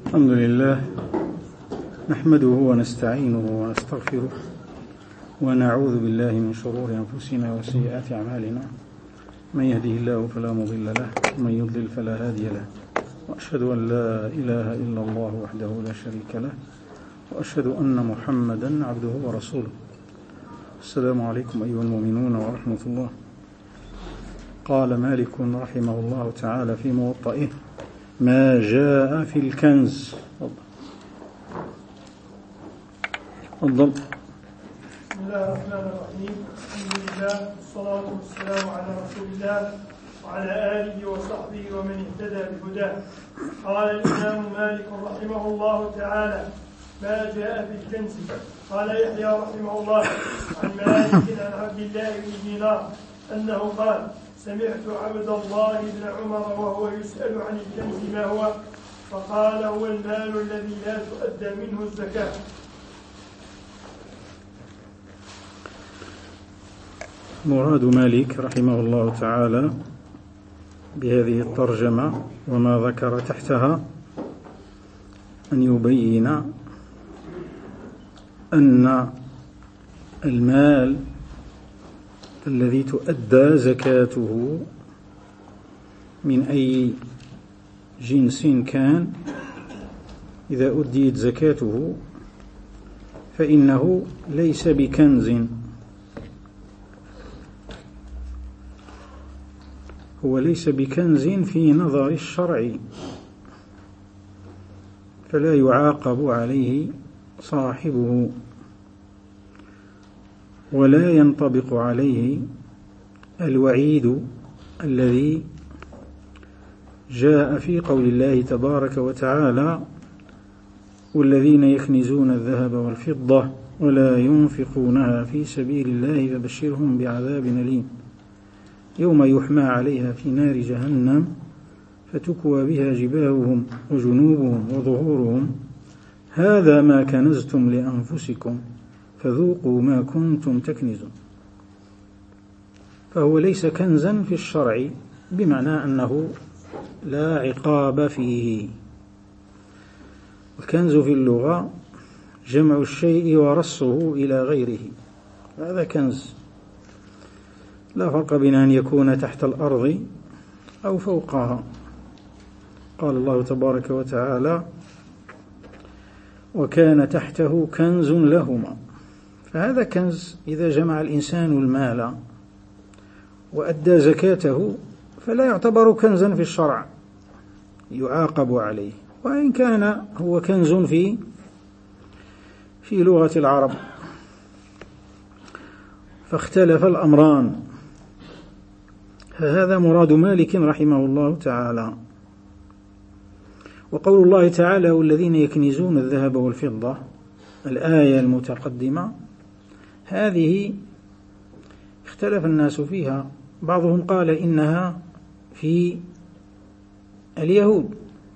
الحمد لله نحمده ونستعينه ونستغفره ونعوذ بالله من شرور أنفسنا وسيئات أعمالنا، من يهده الله فلا مضل له ومن يضلل فلا هادي له، وأشهد أن لا إله إلا الله وحده لا شريك له، وأشهد أن محمدا عبده ورسوله. السلام عليكم أيها المؤمنون ورحمة الله. قال مالك رحمه الله تعالى في موطئه: ما جاء في الكنز. تفضل. بسم الله الرحمن الرحيم. الحمد لله والصلاة والسلام على رسول الله وعلى آله وصحبه ومن اهتدى بهداه. قال الإمام مالك رحمه الله تعالى: ما جاء في الكنز. قال يحيى رحمه الله عن مالك عن عبد الله بن دينار أنه قال: سمعت عبد الله بن عمر وهو يسأل عن الكنز ما هو، فقال: هو المال الذي لا تؤدى منه الزكاة. مراد مالك رحمه الله تعالى بهذه الترجمة وما ذكر تحتها أن يبين أن المال الذي تؤدى زكاته من أي جنس كان، إذا أديت زكاته فإنه ليس بكنز، هو ليس بكنز في نظر الشرع، فلا يعاقب عليه صاحبه ولا ينطبق عليه الوعيد الذي جاء في قول الله تبارك وتعالى: والذين يكنزون الذهب والفضة ولا ينفقونها في سبيل الله فبشرهم بعذاب أليم يوم يحمى عليها في نار جهنم فتكوى بها جباههم وجنوبهم وظهورهم هذا ما كنزتم لأنفسكم فذوقوا ما كنتم تكنزون. فهو ليس كنزا في الشرع، بمعنى أنه لا عقاب فيه. الكنز في اللغة جمع الشيء ورصه إلى غيره، هذا كنز. لا فرق بين أن يكون تحت الأرض أو فوقها. قال الله تبارك وتعالى: وكان تحته كنز لهما. فهذا كنز إذا جمع الإنسان المال وأدى زكاته فلا يعتبر كنزا في الشرع، يعاقب عليه، وإن كان هو كنز في لغة العرب. فاختلف الأمران. فهذا مراد مالك رحمه الله تعالى. وقول الله تعالى: والذين يكنزون الذهب والفضة، الآية المتقدمة هذه اختلف الناس فيها. بعضهم قال إنها في اليهود،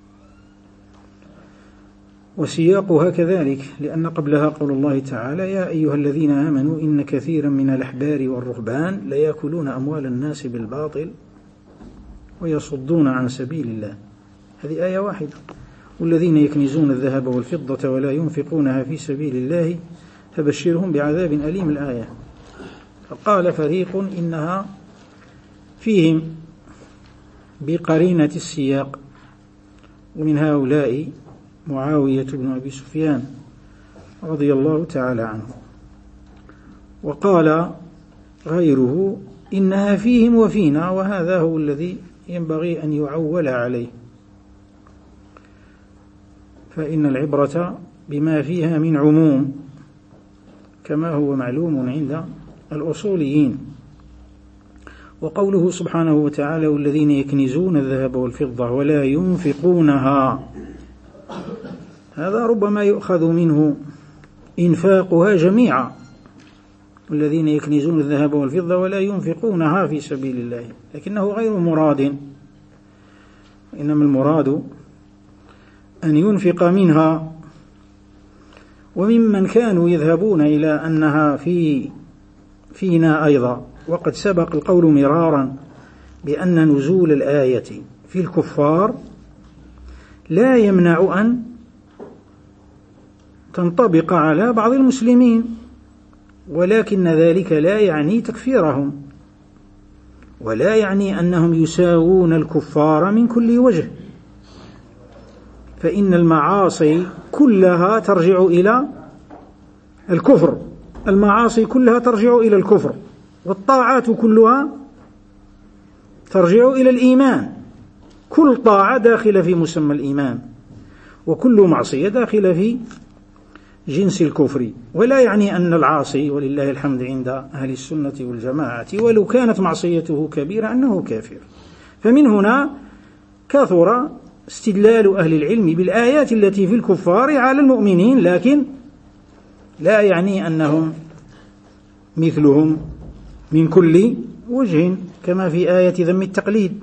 وسياقها كذلك، لأن قبلها قول الله تعالى: يا أيها الذين آمنوا إن كثيرا من الأحبار والرهبان ليأكلون أموال الناس بالباطل ويصدون عن سبيل الله. هذه آية واحدة. والذين يكنزون الذهب والفضة ولا ينفقونها في سبيل الله فبشرهم بعذاب أليم، الآية. فقال فريق إنها فيهم بقرينة السياق، ومن هؤلاء معاوية بن أبي سفيان رضي الله تعالى عنه. وقال غيره إنها فيهم وفينا، وهذا هو الذي ينبغي أن يعول عليه، فإن العبرة بما فيها من عموم كما هو معلوم عند الأصوليين. وقوله سبحانه وتعالى: والذين يكنزون الذهب والفضة ولا ينفقونها، هذا ربما يؤخذ منه إنفاقها جميعا. والذين يكنزون الذهب والفضة ولا ينفقونها في سبيل الله، لكنه غير مراد، إنما المراد أن ينفق منها. وممن كانوا يذهبون إلى أنها فينا أيضا، وقد سبق القول مرارا بأن نزول الآية في الكفار لا يمنع أن تنطبق على بعض المسلمين، ولكن ذلك لا يعني تكفيرهم، ولا يعني أنهم يساوون الكفار من كل وجه، فإن المعاصي كلها ترجع إلى الكفر، المعاصي كلها ترجع إلى الكفر، والطاعات كلها ترجع إلى الإيمان، كل طاعة داخلة في مسمى الإيمان، وكل معصية داخلة في جنس الكفر. ولا يعني أن العاصي ولله الحمد عند أهل السنة والجماعة ولو كانت معصيته كبيرة أنه كافر. فمن هنا كثر استدلال أهل العلم بالآيات التي في الكفار على المؤمنين، لكن لا يعني أنهم مثلهم من كل وجه، كما في آية ذم التقليد: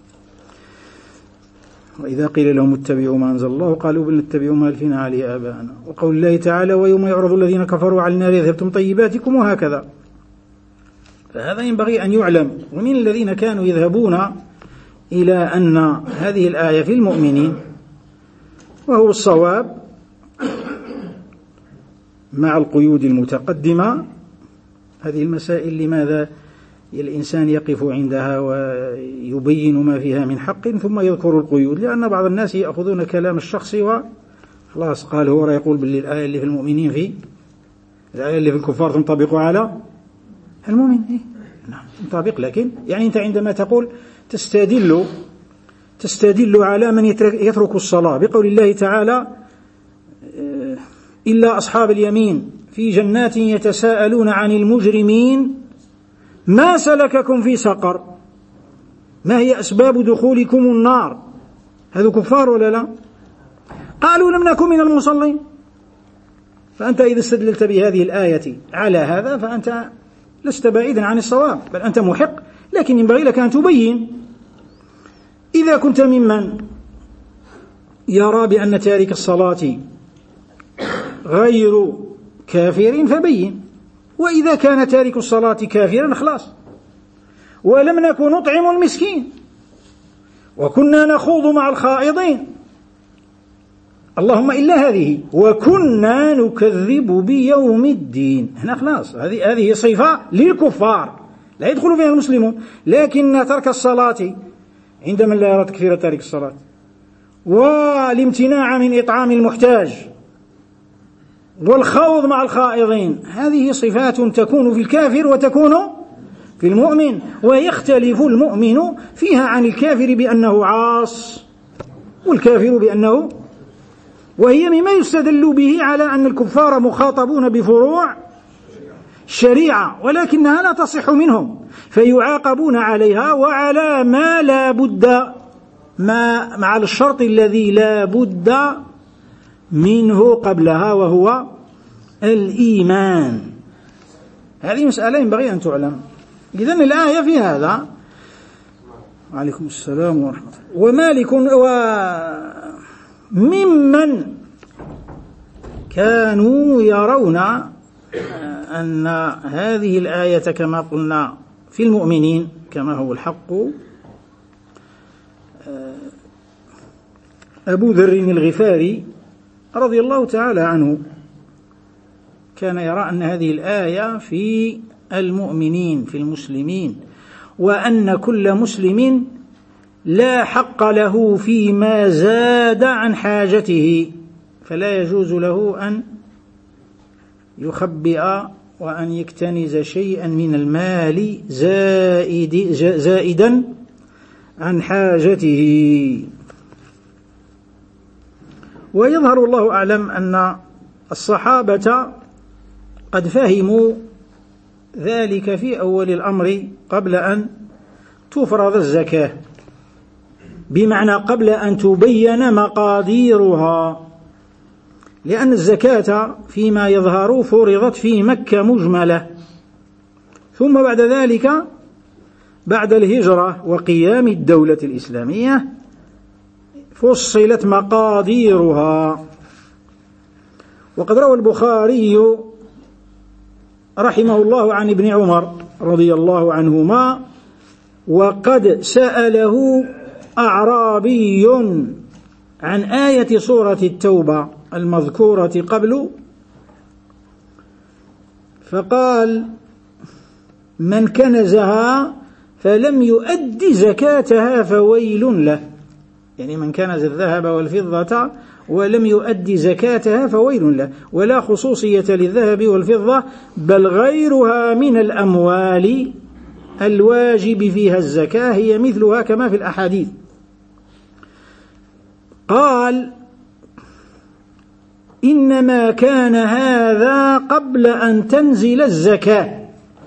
وإذا قيل لهم اتبعوا ما أنزل الله قالوا بل نتبع ما ألفنا عليه آباءنا، وقول الله تعالى: ويوم يعرض الذين كفروا على النار ذهبتم طيباتكم، وهكذا. فهذا ينبغي أن يعلم. ومن الذين كانوا يذهبون إلى أن هذه الآية في المؤمنين، وهو الصواب مع القيود المتقدمة. هذه المسائل لماذا الإنسان يقف عندها ويبين ما فيها من حق ثم يذكر القيود؟ لأن بعض الناس يأخذون كلام الشخص وخلاص قال هو يقول باللي الآية اللي في المؤمنين الآية اللي في الكفار تنطبق على المؤمن. نعم تنطبق، لكن يعني أنت عندما تقول تستدل على من يترك الصلاة بقول الله تعالى: إلا أصحاب اليمين في جنات يتساءلون عن المجرمين ما سلككم في سقر، ما هي أسباب دخولكم النار؟ هذا كفار ولا لا؟ قالوا لم نكن من المصلين. فأنت إذا استدللت بهذه الآية على هذا فأنت لست بعيدا عن الصواب، بل أنت محق، لكن ينبغي لك أن تبين. إذا كنت ممن يرى بأن تارك الصلاة غير كافر فبين، وإذا كان تارك الصلاة كافرا خلاص. ولم نكن نطعم المسكين وكنا نخوض مع الخائضين، اللهم إلا هذه، وكنا نكذب بيوم الدين. هنا خلاص هذه صفة للكفار لا يدخل فيها المسلمون. لكن ترك الصلاة عند من لا يرى تكفير تارك الصلاة، والامتناع من إطعام المحتاج، والخوض مع الخائضين، هذه صفات تكون في الكافر وتكون في المؤمن، ويختلف المؤمن فيها عن الكافر بأنه عاص، والكافر بأنه، وهي مما يستدل به على أن الكفار مخاطبون بفروع الشريعة ولكنها لا تصح منهم، فيعاقبون عليها وعلى ما لا بد، مع الشرط الذي لا بد منه قبلها وهو الإيمان. هذه مسألة ينبغي أن تعلم. إذن الآية في هذا. وعليكم السلام ورحمة الله. ومالك وممن كانوا يرون أن هذه الآية كما قلنا في المؤمنين كما هو الحق أبو ذر الغفاري رضي الله تعالى عنه، كان يرى أن هذه الآية في المؤمنين في المسلمين، وأن كل مسلم لا حق له فيما زاد عن حاجته، فلا يجوز له أن يخبئ وأن يكتنز شيئا من المال زائدا عن حاجته. ويظهر الله أعلم أن الصحابة قد فهموا ذلك في أول الأمر قبل أن تفرض الزكاة، بمعنى قبل أن تبين مقاديرها، لأن الزكاة فيما يظهر فرضت في مكة مجملة، ثم بعد ذلك بعد الهجرة وقيام الدولة الإسلامية فصلت مقاديرها. وقد روى البخاري رحمه الله عن ابن عمر رضي الله عنهما: وقد سأله أعرابي عن آية سورة التوبة المذكورة قبل فقال: من كنزها فلم يؤد زكاتها فويل له. يعني من كنز الذهب والفضة ولم يؤد زكاتها فويل له. ولا خصوصية للذهب والفضة، بل غيرها من الأموال الواجب فيها الزكاة هي مثلها كما في الأحاديث. قال: إنما كان هذا قبل أن تنزل الزكاة،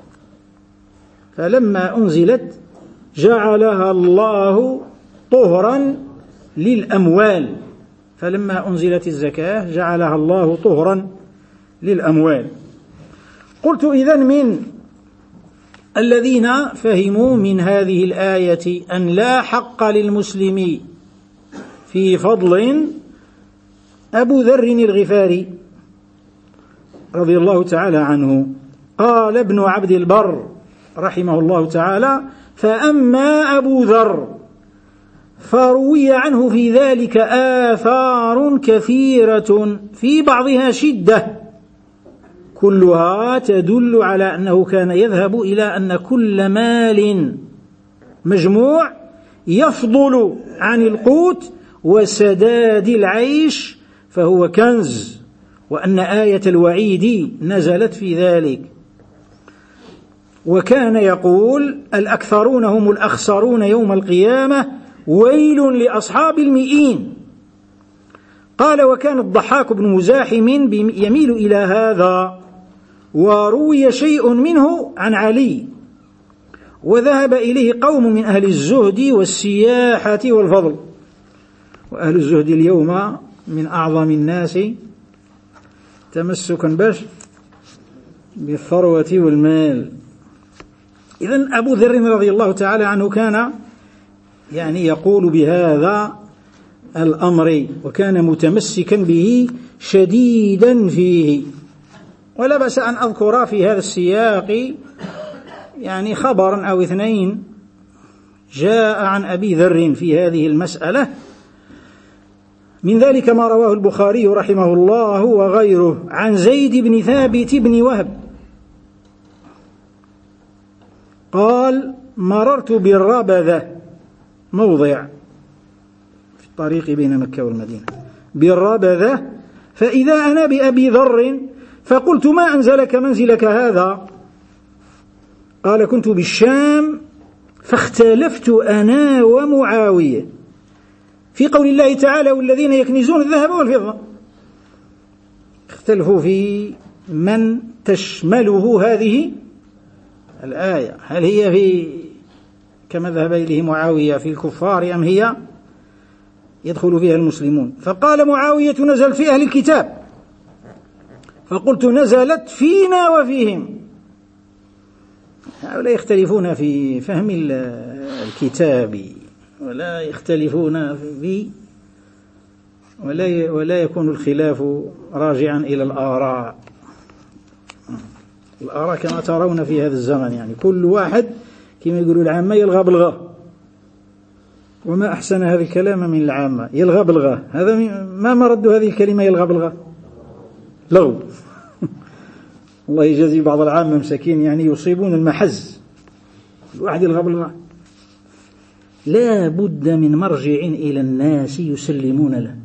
فلما أنزلت جعلها الله طهرا للأموال. فلما أنزلت الزكاة جعلها الله طهرا للأموال. قلت: إذن من الذين فهموا من هذه الآية أن لا حق للمسلم في فضل أبو ذر الغفاري رضي الله تعالى عنه. قال ابن عبد البر رحمه الله تعالى: فأما أبو ذر فروي عنه في ذلك آثار كثيرة في بعضها شدة، كلها تدل على أنه كان يذهب إلى أن كل مال مجموع يفضل عن القوت وسداد العيش فهو كنز، وأن آية الوعيد نزلت في ذلك. وكان يقول: الأكثرون هم الأخسرون يوم القيامة، ويل لأصحاب المئين. قال: وكان الضحاك بن مزاحم يميل إلى هذا، وروي شيء منه عن علي، وذهب إليه قوم من أهل الزهد والسياحة والفضل. وأهل الزهد اليوم من أعظم الناس تمسكا بالثروة والمال. إذن أبو ذر رضي الله تعالى عنه كان يقول بهذا الأمر، وكان متمسكا به شديدا فيه. ولا بأس أن أذكر في هذا السياق خبرا أو اثنين جاء عن أبي ذر في هذه المسألة. من ذلك ما رواه البخاري رحمه الله وغيره عن زيد بن ثابت بن وهب قال: مررت بالربذة، موضع في الطريق بين مكة والمدينة، بالربذة، فإذا أنا بأبي ذر فقلت: ما أنزلك منزلك هذا؟ قال: كنت بالشام فاختلفت أنا ومعاوية في قول الله تعالى: والذين يكنزون الذهب والفضة. اختلفوا في من تشمله هذه الآية، هل هي في كما ذهب إليه معاوية في الكفار، أم هي يدخل فيها المسلمون؟ فقال معاوية: نزل في أهل الكتاب. فقلت: نزلت فينا وفيهم. هؤلاء يختلفون في فهم الكتاب، ولا يختلفون في ولا يكون الخلاف راجعا إلى الآراء. الآراء كما ترون في هذا الزمن، كل واحد كما يقولوا العامة يلغى بالغى، وما أحسن هذا الكلام من العامة، يلغى بالغى. هذا ما مرد هذه الكلمة يلغى بالغى؟ لغو. الله يجازي بعض العامة مساكين يصيبون المحز، الواحد يلغى بالغى. لا بد من مرجع إلى الناس يسلمون له،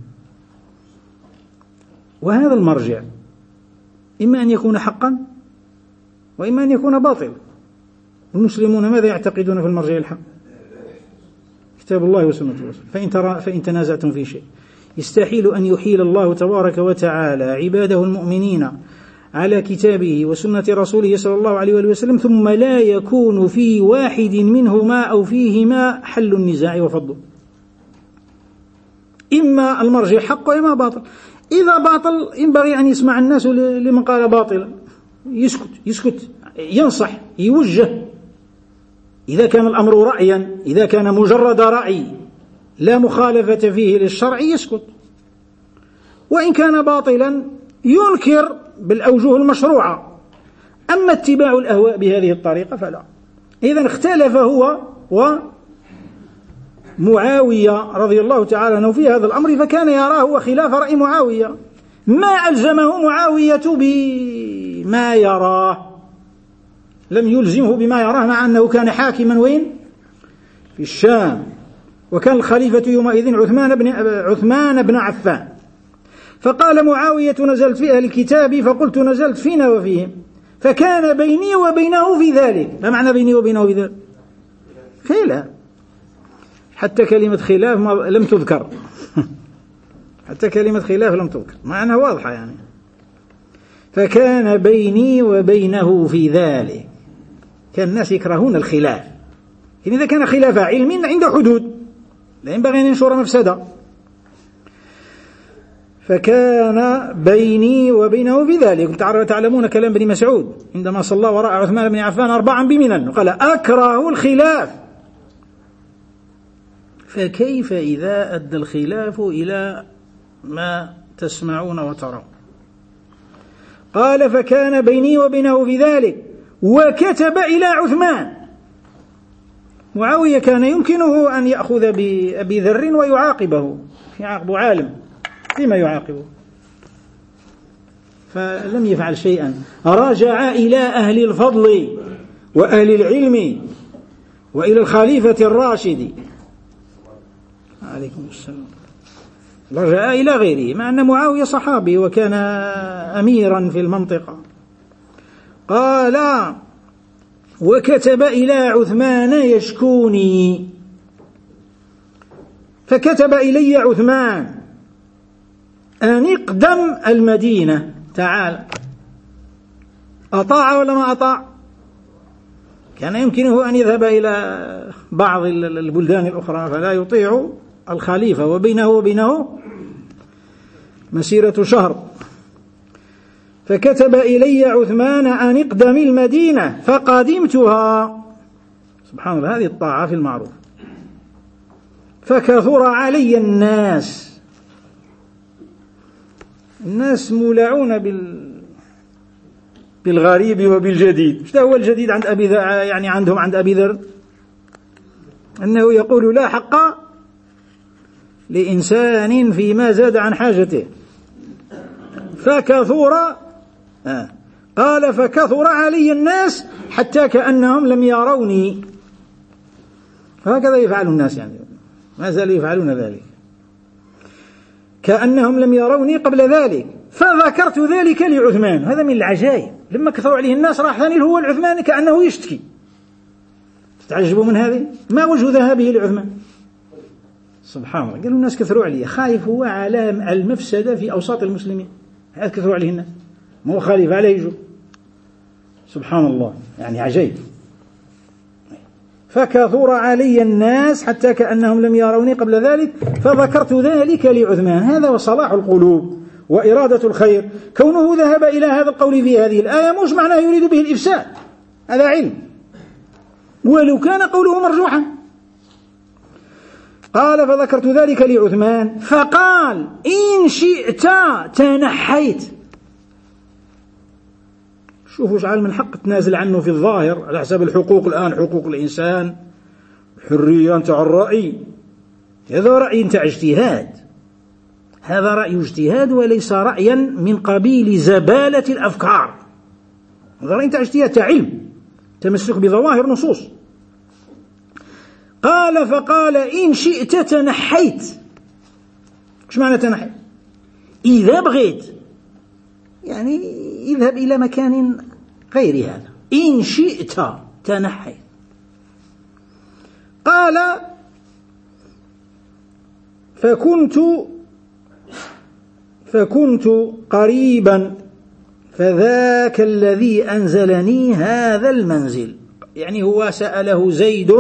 وهذا المرجع إما أن يكون حقا وإما أن يكون باطلا. المسلمون ماذا يعتقدون في المرجع الحق؟ كتاب الله وسنة الرسول. فإن تنازعتم في شيء يستحيل أن يحيل الله تبارك وتعالى عباده المؤمنين على كتابه وسنة رسوله صلى الله عليه وسلم ثم لا يكون في واحد منهما أو فيهما حل النزاع وفضه. إما المرجع حق وإما باطل. إذا باطل ينبغي أن يسمع الناس لمن قال باطلا، يسكت ينصح يوجه. إذا كان الأمر رأيا، إذا كان مجرد رأي لا مخالفة فيه للشرع يسكت، وإن كان باطلا ينكر بالأوجه المشروعة. أما اتباع الأهواء بهذه الطريقة فلا. إذن اختلف هو ومعاوية رضي الله تعالى عنه في هذا الأمر، فكان يراه وخلاف رأي معاوية، ما ألزمه معاوية بما يراه، لم يلزمه بما يراه، مع أنه كان حاكما وين؟ في الشام، وكان الخليفة يومئذ عثمان بن عفان. فقال معاوية: نزلت في أهل الكتاب فقلت نزلت فينا وفيهم، فكان بيني وبينه في ذلك. ما معنى بيني وبينه في ذلك؟ خلاف، حتى كلمة خلاف لم تذكر حتى كلمة خلاف لم تذكر، معناها واضحة يعني. فكان بيني وبينه في ذلك. كان الناس يكرهون الخلاف، لكن إذا كان خلاف علم عنده حدود، لا ينبغي أن ينشر مفسدة. فكان بيني وبينه في ذلك. تعلمون كلام ابن مسعود عندما صلى وراء عثمان بن عفان 4 بمنن، قال: أكره الخلاف. فكيف إذا أدى الخلاف إلى ما تسمعون وترون؟ قال: فكان بيني وبينه في ذلك، وكتب إلى عثمان. معاوية كان يمكنه أن يأخذ بأبي ذر ويعاقبه، يعاقب عالم فيما يعاقبه، فلم يفعل شيئا. رجع إلى أهل الفضل وأهل العلم وإلى الخليفة الراشد عليكم السلام، رجع إلى غيره، مع أن معاوية صحابي وكان أميرا في المنطقة. قال: وكتب إلى عثمان يشكوني. فكتب إلي عثمان أن اقدم المدينة، تعال. أطاع ولا ما أطاع؟ كان يمكنه أن يذهب إلى بعض البلدان الأخرى فلا يطيع الخليفة، وبينه مسيرة شهر. فكتب إلي عثمان أن اقدم المدينة فقدمتها. سبحان الله، هذه الطاعة في المعروف. فكثر علي الناس مولعون بالغريب وبالجديد. ايش هو الجديد عند أبي ذر؟ يعني عندهم عند أبي ذر أنه يقول: لا حق لإنسان فيما زاد عن حاجته. فكثر قال: فكثر علي الناس حتى كأنهم لم يروني. هكذا يفعل الناس، يعني ما زالوا يفعلون ذلك، كأنهم لم يروني قبل ذلك. فذكرت ذلك لعثمان. هذا من العجائب، لما كثروا عليه الناس راح ثاني هو العثمان كأنه يشتكي. تتعجبوا من هذه؟ ما وجه ذهابه لعثمان؟ سبحان الله. قالوا الناس كثروا عليه، خايف هو على المفسدة في أوساط المسلمين، هذا كثروا عليه الناس، ما هو خالف عليه يجوا. سبحان الله، يعني عجيب. فكثر علي الناس حتى كأنهم لم يروني قبل ذلك، فذكرت ذلك لعثمان. هذا وصلاح القلوب وإرادة الخير. كونه ذهب إلى هذا القول في هذه الآية مش معناه يريد به الإفساد، هذا علم، ولو كان قوله مرجوحا. قال: فذكرت ذلك لعثمان فقال: إن شئت تنحيت. شوفوا شعال من حق تنازل عنه في الظاهر على حساب الحقوق. الآن حقوق الإنسان، حرية نتاع الرأي، هذا رأي نتاع اجتهاد، هذا رأي اجتهاد وليس رأيا من قبيل زبالة الأفكار. هذا رأي نتاع اجتهاد، تاع علم، تمسك بظواهر نصوص. قال: فقال: إن شئت تنحيت. ايش معنى تنحيت؟ إذا بغيت يعني اذهب إلى مكان غير هذا. إن شئت تنحيت. قال: فكنت قريبا فذاك الذي أنزلني هذا المنزل. يعني هو سأله زيد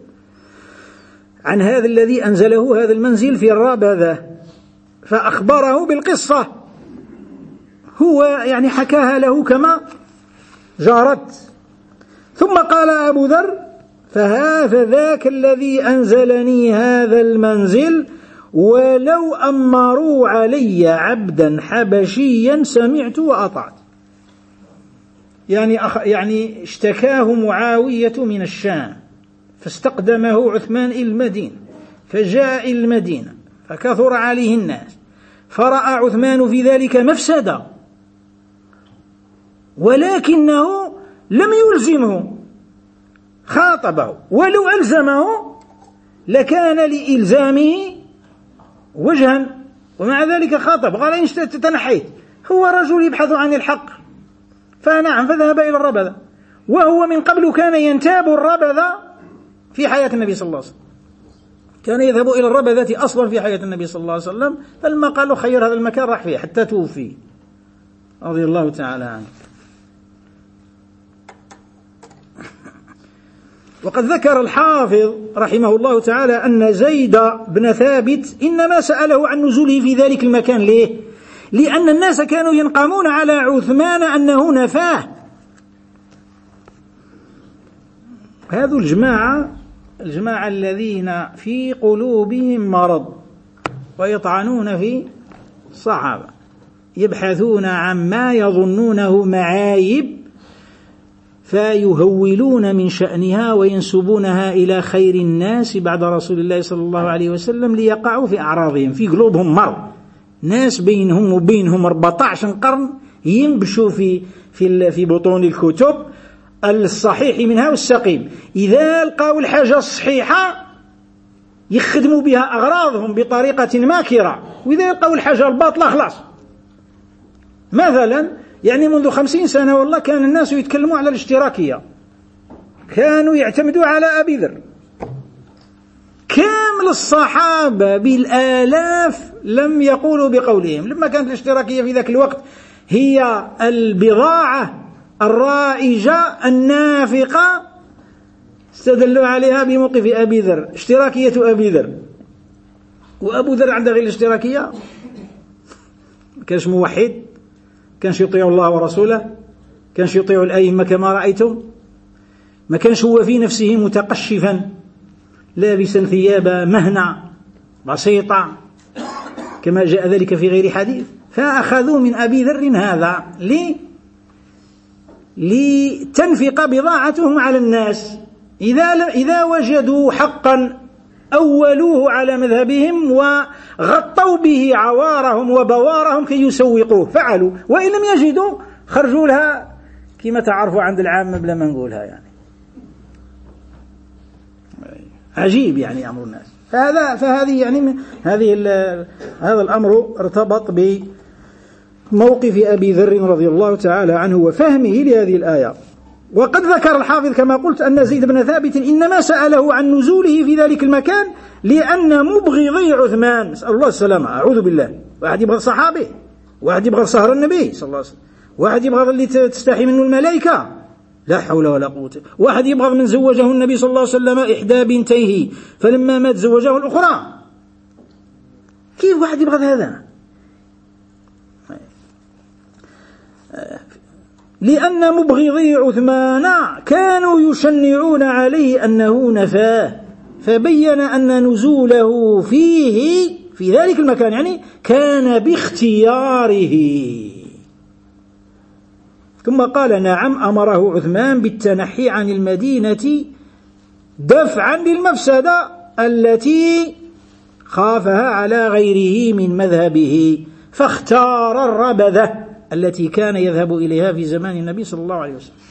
عن هذا الذي أنزله هذا المنزل في الرابذة، فأخبره بالقصة، هو يعني حكاها له كما جارت. ثم قال أبو ذر: فذاك الذي أنزلني هذا المنزل، ولو أمروا علي عبدا حبشيا سمعت وأطعت. يعني اشتكاه معاوية من الشام، فاستقدمه عثمان إلى المدينة، فجاء إلى المدينة فكثر عليه الناس، فرأى عثمان في ذلك مفسدة، ولكنه لم يلزمه خاطبه، ولو ألزمه لكان لإلزامه وجها، ومع ذلك خاطب قال إن تنحيت. هو رجل يبحث عن الحق فنعم فذهب إلى الربذة، وهو من قبل كان ينتاب الربذة في حياة النبي صلى الله عليه وسلم، كان يذهب إلى الربذة أصلا في حياة النبي صلى الله عليه وسلم، فلما قالوا خير هذا المكان راح فيه حتى توفي رضي الله تعالى عنه. وقد ذكر الحافظ رحمه الله تعالى أن زيد بن ثابت إنما سأله عن نزوله في ذلك المكان. ليه؟ لأن الناس كانوا ينقمون على عثمان أنه نفاه. هذو الجماعة الذين في قلوبهم مرض ويطعنون في الصحابة، يبحثون عما يظنونه معايب فيهولون من شأنها وينسبونها إلى خير الناس بعد رسول الله صلى الله عليه وسلم ليقعوا في أعراضهم. في قلوبهم مرض، ناس بينهم وبينهم 14 قرن ينبشوا في بطون الكتب الصحيح منها والسقيم، إذا لقوا الحاجة الصحيحة يخدموا بها أغراضهم بطريقة ماكرة، وإذا لقوا الحاجة الباطلة خلاص. مثلا يعني منذ 50 سنة والله كان الناس يتكلموا على الاشتراكية، كانوا يعتمدوا على أبي ذر، كامل الصحابة بالآلاف لم يقولوا بقولهم. لما كانت الاشتراكية في ذاك الوقت هي البضاعة الرائجة النافقة، استدلوا عليها بموقف أبي ذر، اشتراكية أبي ذر. وأبو ذر عنده غير الاشتراكية، كانش موحد، كانش يطيع الله ورسوله، كانش يطيع الأئمة كما رأيتم، ما كانش هو في نفسه متقشفا لابسا ثياب مهنة بسيطة كما جاء ذلك في غير حديث. فأخذوا من أبي ذر هذا لتنفق بضاعتهم على الناس، إذا وجدوا حقا أولوه على مذهبهم وغطوا به عوارهم وبوارهم كي يسوقوه، فعلوا، وإن لم يجدوا خرجوا لها كما تعرفوا عند العامة بلا ما نقولها. يعني عجيب يعني أمر الناس. فهذه يعني هذا الأمر ارتبط بموقف أبي ذر رضي الله تعالى عنه وفهمه لهذه الآية. وقد ذكر الحافظ كما قلت أن زيد بن ثابت إنما سأله عن نزوله في ذلك المكان لأن مبغضي عثمان، نسأل الله السلامة، أعوذ بالله، واحد يبغض صحابه، واحد يبغض سهر النبي صلى الله عليه وسلم، واحد يبغض اللي تستحي منه الملائكة، لا حول ولا قوة، واحد يبغض من زوجه النبي صلى الله عليه وسلم إحدى بنتيه فلما مات زوجه الأخرى. كيف واحد يبغض هذا؟ لأن مبغضي عثمان كانوا يشنعون عليه أنه نفاه، فبين أن نزوله في ذلك المكان يعني كان باختياره. ثم قال نعم أمره عثمان بالتنحي عن المدينة دفعا للمفسدة التي خافها على غيره من مذهبه، فاختار الربذة التي كان يذهب إليها في زمان النبي صلى الله عليه وسلم.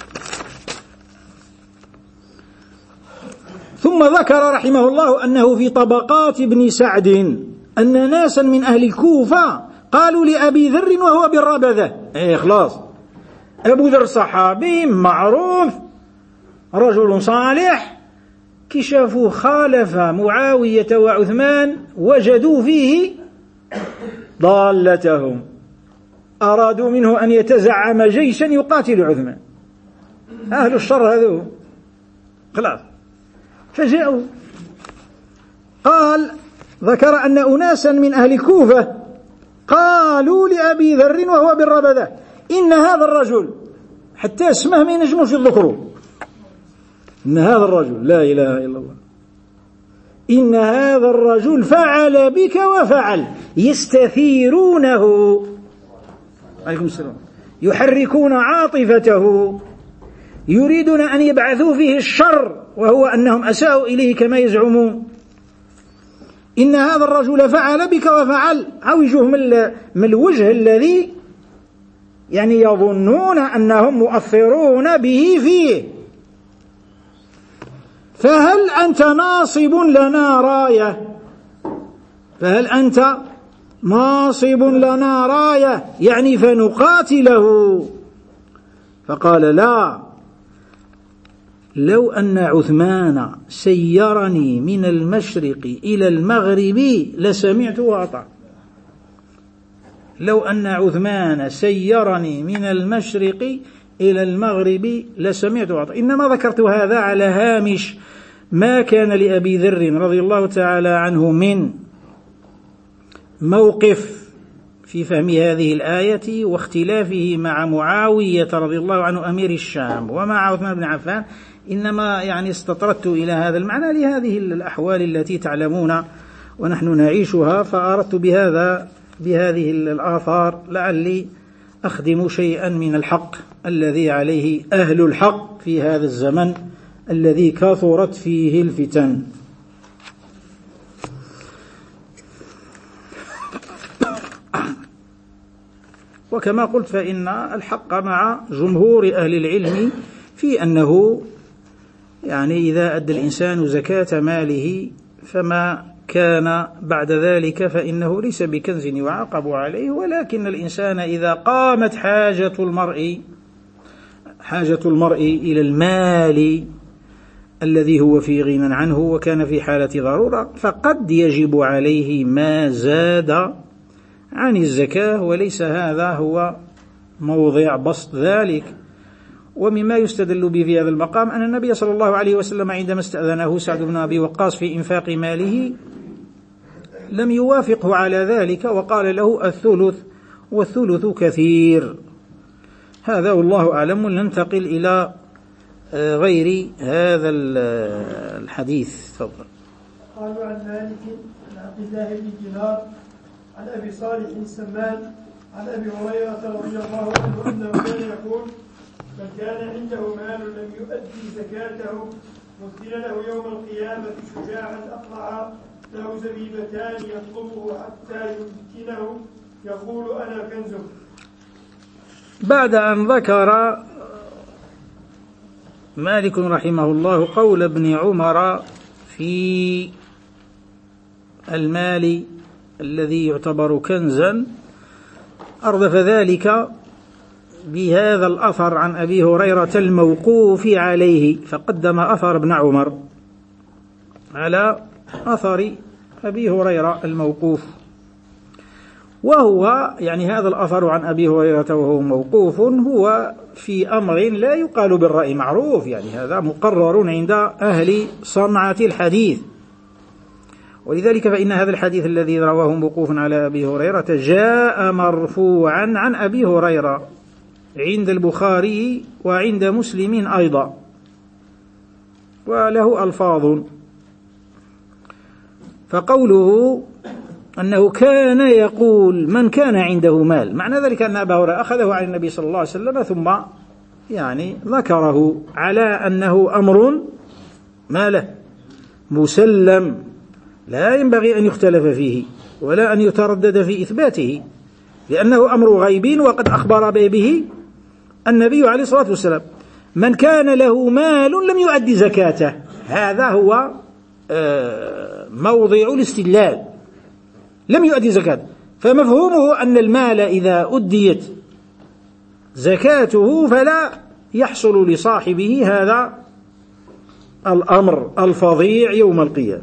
ثم ذكر رحمه الله أنه في طبقات ابن سعد أن ناسا من أهل الكوفة قالوا لأبي ذر وهو بالربذة، خلاص أبو ذر صحابي معروف رجل صالح، كي شافوه خالف معاوية وعثمان وجدوا فيه ضالتهم، أرادوا منه أن يتزعم جيشا يقاتل عثمان، أهل الشر هذو خلاص. فجاءوا قال ذكر أن أناسا من أهل الكوفة قالوا لأبي ذر وهو بالربذة إن هذا الرجل، حتى اسمه ما ينجموش يذكروا، إن هذا الرجل لا إله إلا الله، إن هذا الرجل فعل بك وفعل، يستثيرونه عليكم السلام، يحركون عاطفته، يريدون أن يبعثوا فيه الشر وهو أنهم أساءوا إليه كما يزعمون. إن هذا الرجل فعل بك وفعل، عوجوه من الوجه الذي يعني يظنون أنهم مؤثرون به فيه. فهل أنت ناصب لنا راية؟ فهل أنت ناصب لنا راية يعني فنقاتله؟ فقال لا، لو أن عثمان سيرني من المشرق إلى المغرب لسمعت وأطعت. لو أن عثمان سيرني من المشرق إلى المغرب لسمعت وأطعت. إنما ذكرت هذا على هامش ما كان لأبي ذر رضي الله تعالى عنه من موقف في فهم هذه الآية واختلافه مع معاوية رضي الله عنه أمير الشام ومع عثمان بن عفان. إنما يعني استطردت إلى هذا المعنى لهذه الأحوال التي تعلمون ونحن نعيشها، فأردت بهذه الآثار لعلي أخدم شيئا من الحق الذي عليه أهل الحق في هذا الزمن الذي كثرت فيه الفتن. وكما قلت فإن الحق مع جمهور أهل العلم في أنه يعني إذا أدى الإنسان زكاة ماله فما كان بعد ذلك فإنه ليس بكنز يعاقب عليه، ولكن الإنسان إذا قامت حاجة المرء إلى المال الذي هو في غنى عنه وكان في حالة ضرورة فقد يجب عليه ما زاد عن الزكاة، وليس هذا هو موضع بسط ذلك. ومما يستدل به في هذا المقام أن النبي صلى الله عليه وسلم عندما استأذنه سعد بن أبي وقاص في إنفاق ماله لم يوافقه على ذلك وقال له الثلث والثلث كثير. هذا والله أعلم. ننتقل إلى غير هذا الحديث. تفضل. قالوا عن مالك عن عبد الله بن دينار عن أبي صالح السمان عن أبي هريرة رضي الله عنه أنه كان يقول: من كان عنده مال لم يؤدي زكاته مثل له يوم القيامة شجاعا أقرع له زبيبتان يطلبه حتى يمكنه يقول أنا كنزه. بعد أن ذكر مالك رحمه الله قول ابن عمر في المال الذي يعتبر كنزا، أردف ذلك بهذا الأثر عن أبي هريرة الموقوف عليه، فقدم أثر ابن عمر على أثر أبي هريرة الموقوف. وهو يعني هذا الأثر عن أبي هريرة وهو موقوف هو في أمر لا يقال بالرأي معروف، يعني هذا مقرر عند أهل صنعة الحديث. ولذلك فإن هذا الحديث الذي رواه موقوف على أبي هريرة جاء مرفوعا عن أبي هريرة عند البخاري وعند مسلم أيضا، وله ألفاظ. فقوله أنه كان يقول من كان عنده مال، معنى ذلك أن أبا هريرة أخذه عن النبي صلى الله عليه وسلم ثم يعني ذكره على أنه أمر ما له مسلم لا ينبغي أن يختلف فيه ولا أن يتردد في إثباته، لأنه أمر غيب وقد أخبر به النبي عليه الصلاة والسلام. من كان له مال لم يؤدي زكاته، هذا هو موضع الاستدلال، لم يؤدي زكاته. فمفهومه أن المال إذا أديت زكاته فلا يحصل لصاحبه هذا الأمر الفظيع يوم القيامة.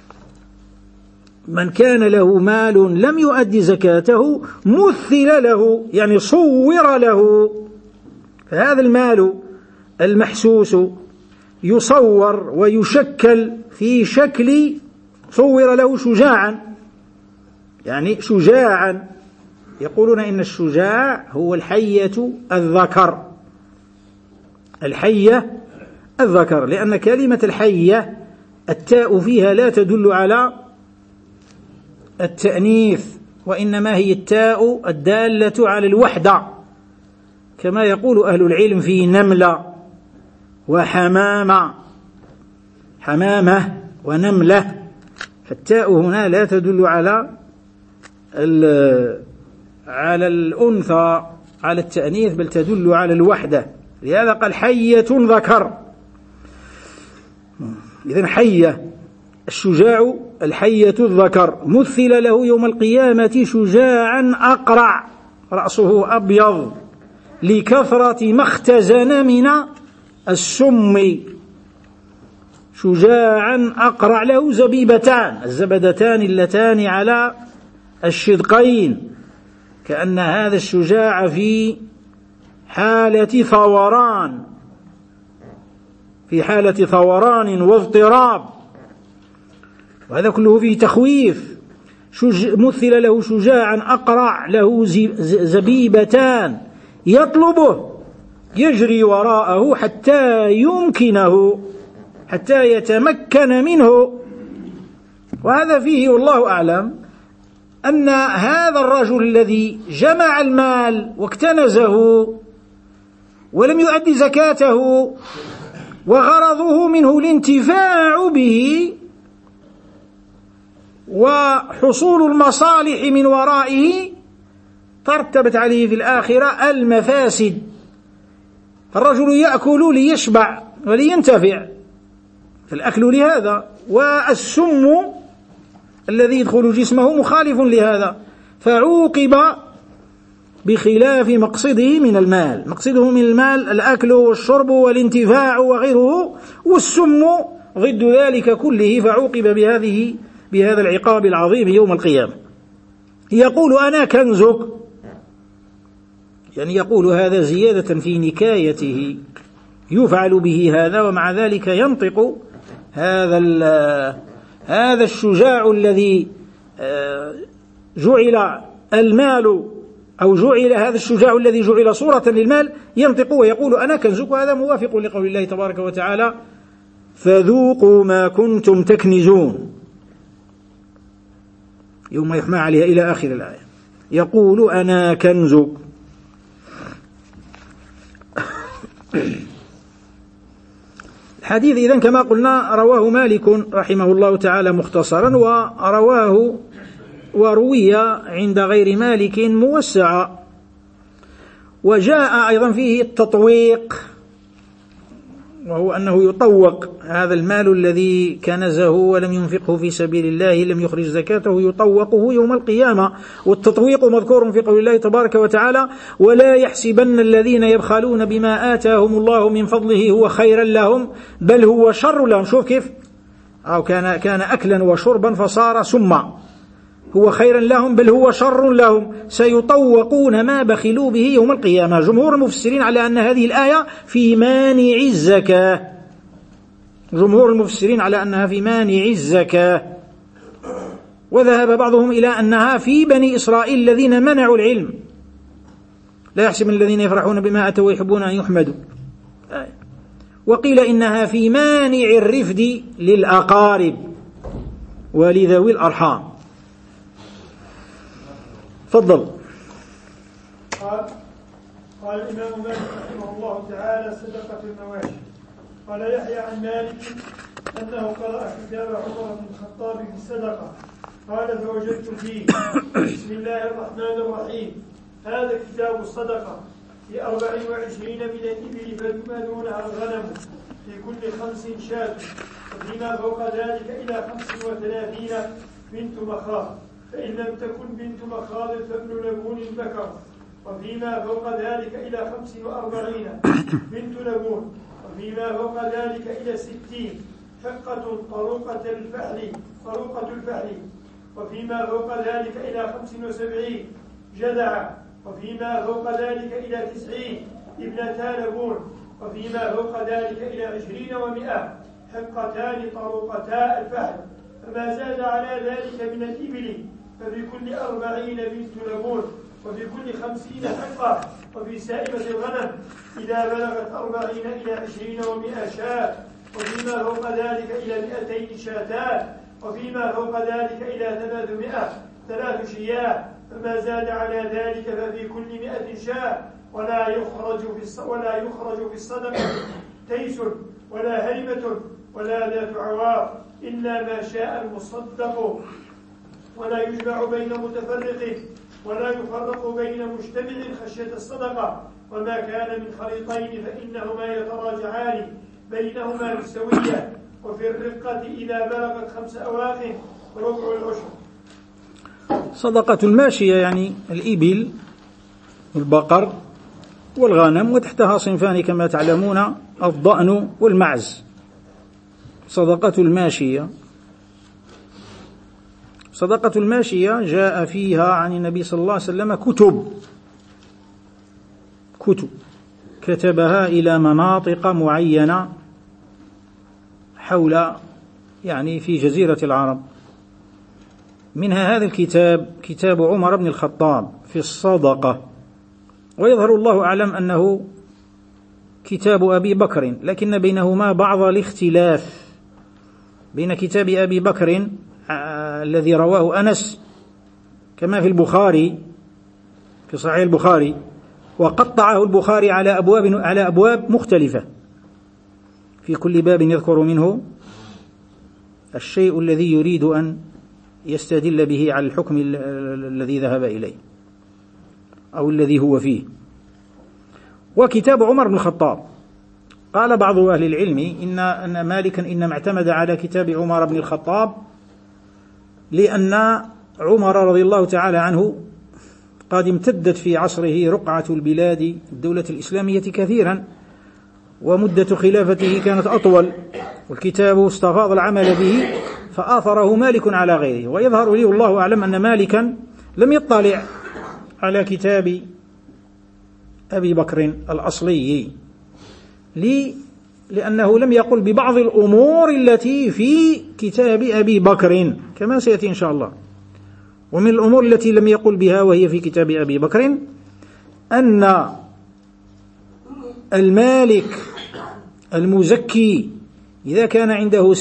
من كان له مال لم يؤدي زكاته مثل له، يعني صور له. فهذا المال المحسوس يصور ويشكل في شكل صور له شجاعا، يعني شجاعا. يقولون إن الشجاع هو الحية الذكر، الحية الذكر، لأن كلمة الحية التاء فيها لا تدل على التأنيث، وإنما هي التاء الدالة على الوحدة، كما يقول أهل العلم في نملة وحمامة، حمامة ونملة، فالتاء هنا لا تدل على الأنثى، على التأنيث بل تدل على الوحدة، لهذا قال حية ذكر. إذن حية الشجاع الحية الذكر مثل له يوم القيامة شجاعا أقرع رأسه أبيض لكثرة ما اختزن من السم، شجاعا أقرع له زبيبتان، الزبدتان اللتان على الشدقين، كأن هذا الشجاع في حالة ثوران واضطراب، وهذا كله فيه تخويف. مثل له شجاعا أقرع له زبيبتان يطلبه يجري وراءه حتى يتمكن منه. وهذا فيه والله أعلم أن هذا الرجل الذي جمع المال واكتنزه ولم يؤدي زكاته وغرضه منه الانتفاع به وحصول المصالح من ورائه، ترتبت عليه في الآخرة المفاسد. الرجل يأكل ليشبع ولينتفع، فالأكل لهذا، والسم الذي يدخل جسمه مخالف لهذا، فعوقب بخلاف مقصده من المال. مقصده من المال الأكل والشرب والانتفاع وغيره، والسم ضد ذلك كله، فعوقب بهذا العقاب العظيم يوم القيامة. يقول أنا كنزك، يعني يقول هذا زيادة في نكايته، يفعل به هذا، ومع ذلك ينطق هذا الشجاع الذي جعل المال، أو جعل هذا الشجاع الذي جعل صورة للمال، ينطق ويقول أنا كنزك. وهذا موافق لقول الله تبارك وتعالى فذوقوا ما كنتم تكنزون يوم يحمى عليها إلى آخر الآية. يقول أنا كنزك. الحديث إذن كما قلنا رواه مالك رحمه الله تعالى مختصرا، وروي عند غير مالك موسعا. وجاء أيضا فيه التطويق، وهو أنه يطوق هذا المال الذي كنزه ولم ينفقه في سبيل الله، لم يخرج زكاته، يطوقه يوم القيامة. والتطويق مذكور في قول الله تبارك وتعالى ولا يحسبن الذين يبخلون بما آتاهم الله من فضله هو خيرا لهم بل هو شر لهم. شوف كيف، أو كان أكلا وشربا فصار سما، هو خيرا لهم بل هو شر لهم، سيطوقون ما بخلوا به يوم القيامة. جمهور المفسرين على أن هذه الآية في مانع الزكاة، جمهور المفسرين على أنها في مانع الزكاة، وذهب بعضهم إلى أنها في بني إسرائيل الذين منعوا العلم، لا يحسب الذين يفرحون بما أتوا ويحبون أن يحمدوا. وقيل إنها في مانع الرفد للأقارب ولذوي الأرحام. تفضل. قال الإمام مالك رحمه الله تعالى صدقة المواشي. قال يحيى عن مالك أنه قرأ كتاب عمر بن الخطاب في الصدقة، قال فوجدت فيه بسم الله الرحمن الرحيم هذا كتاب الصدقة في 24 من الإبل فما دونها الغنم، في كل 5 شاة، وفيما فوق ذلك إلى 35 بنت مخاض، فإن لم تكن بنت مخاض فابن لبون ذكر، وفيما فوق ذلك إلى 45 بنت لبون، وفيما فوق ذلك إلى 60 حقة طروقة الفحل، وفيما فوق ذلك إلى 75 جذعة، وفيما فوق ذلك إلى 90 ابنتا لبون، وفيما فوق ذلك إلى 20 و100 حقتان طروقتا الفحل، فما زاد على ذلك من الإبل ففي كل 40 بنت لبون، وفي كل 50 حقة، وفي سائمة الغنم إذا بلغت 40 إلى 20 و100 شاة، وفيما فوق ذلك إلى 200 شاتان، وفيما فوق ذلك إلى 300 3 شياه، فما زاد على ذلك ففي كل 100 شاة، ولا يخرج في الصدقة تيس ولا هرمة ولا ذات عوار إلا ما شاء المصدق، ولا يجمع بين متفرق ولا يفرق بين مجتمع خشية الصدقة وما كان من خليطين فإنهما يتراجعان بينهما بالسوية، وفي الرقة إذا بلغت 5 أواق ربع العشر. صدقة الماشية يعني الإبل والبقر والغنم، وتحتها صنفان كما تعلمون: الضأن والمعز. صدقة الماشية، صدقة الماشية جاء فيها عن النبي صلى الله عليه وسلم كتب كتبها إلى مناطق معينة حول يعني في جزيرة العرب. منها هذا الكتاب، كتاب عمر بن الخطاب في الصدقة، ويظهر الله أعلم أنه كتاب أبي بكر، لكن بينهما بعض الاختلاف. بين كتاب أبي بكر الذي رواه أنس كما في البخاري في صحيح البخاري، وقطعه البخاري على أبواب مختلفة، في كل باب يذكر منه الشيء الذي يريد أن يستدل به على الحكم الذي ذهب إليه أو الذي هو فيه. وكتاب عمر بن الخطاب، قال بعض أهل العلم إن مالكا إنما اعتمد على كتاب عمر بن الخطاب لأن عمر رضي الله تعالى عنه قد امتدت في عصره رقعة البلاد الدولة الإسلامية كثيرا، ومدة خلافته كانت أطول، والكتاب استفاض العمل به فآثره مالك على غيره. ويظهر لي والله أعلم أن مالكا لم يطلع على كتاب أبي بكر الأصلي لأنه لم يقل ببعض الأمور التي في كتاب أبي بكر كما سيأتي إن شاء الله. ومن الأمور التي لم يقل بها وهي في كتاب أبي بكر أن المالك المزكي إذا كان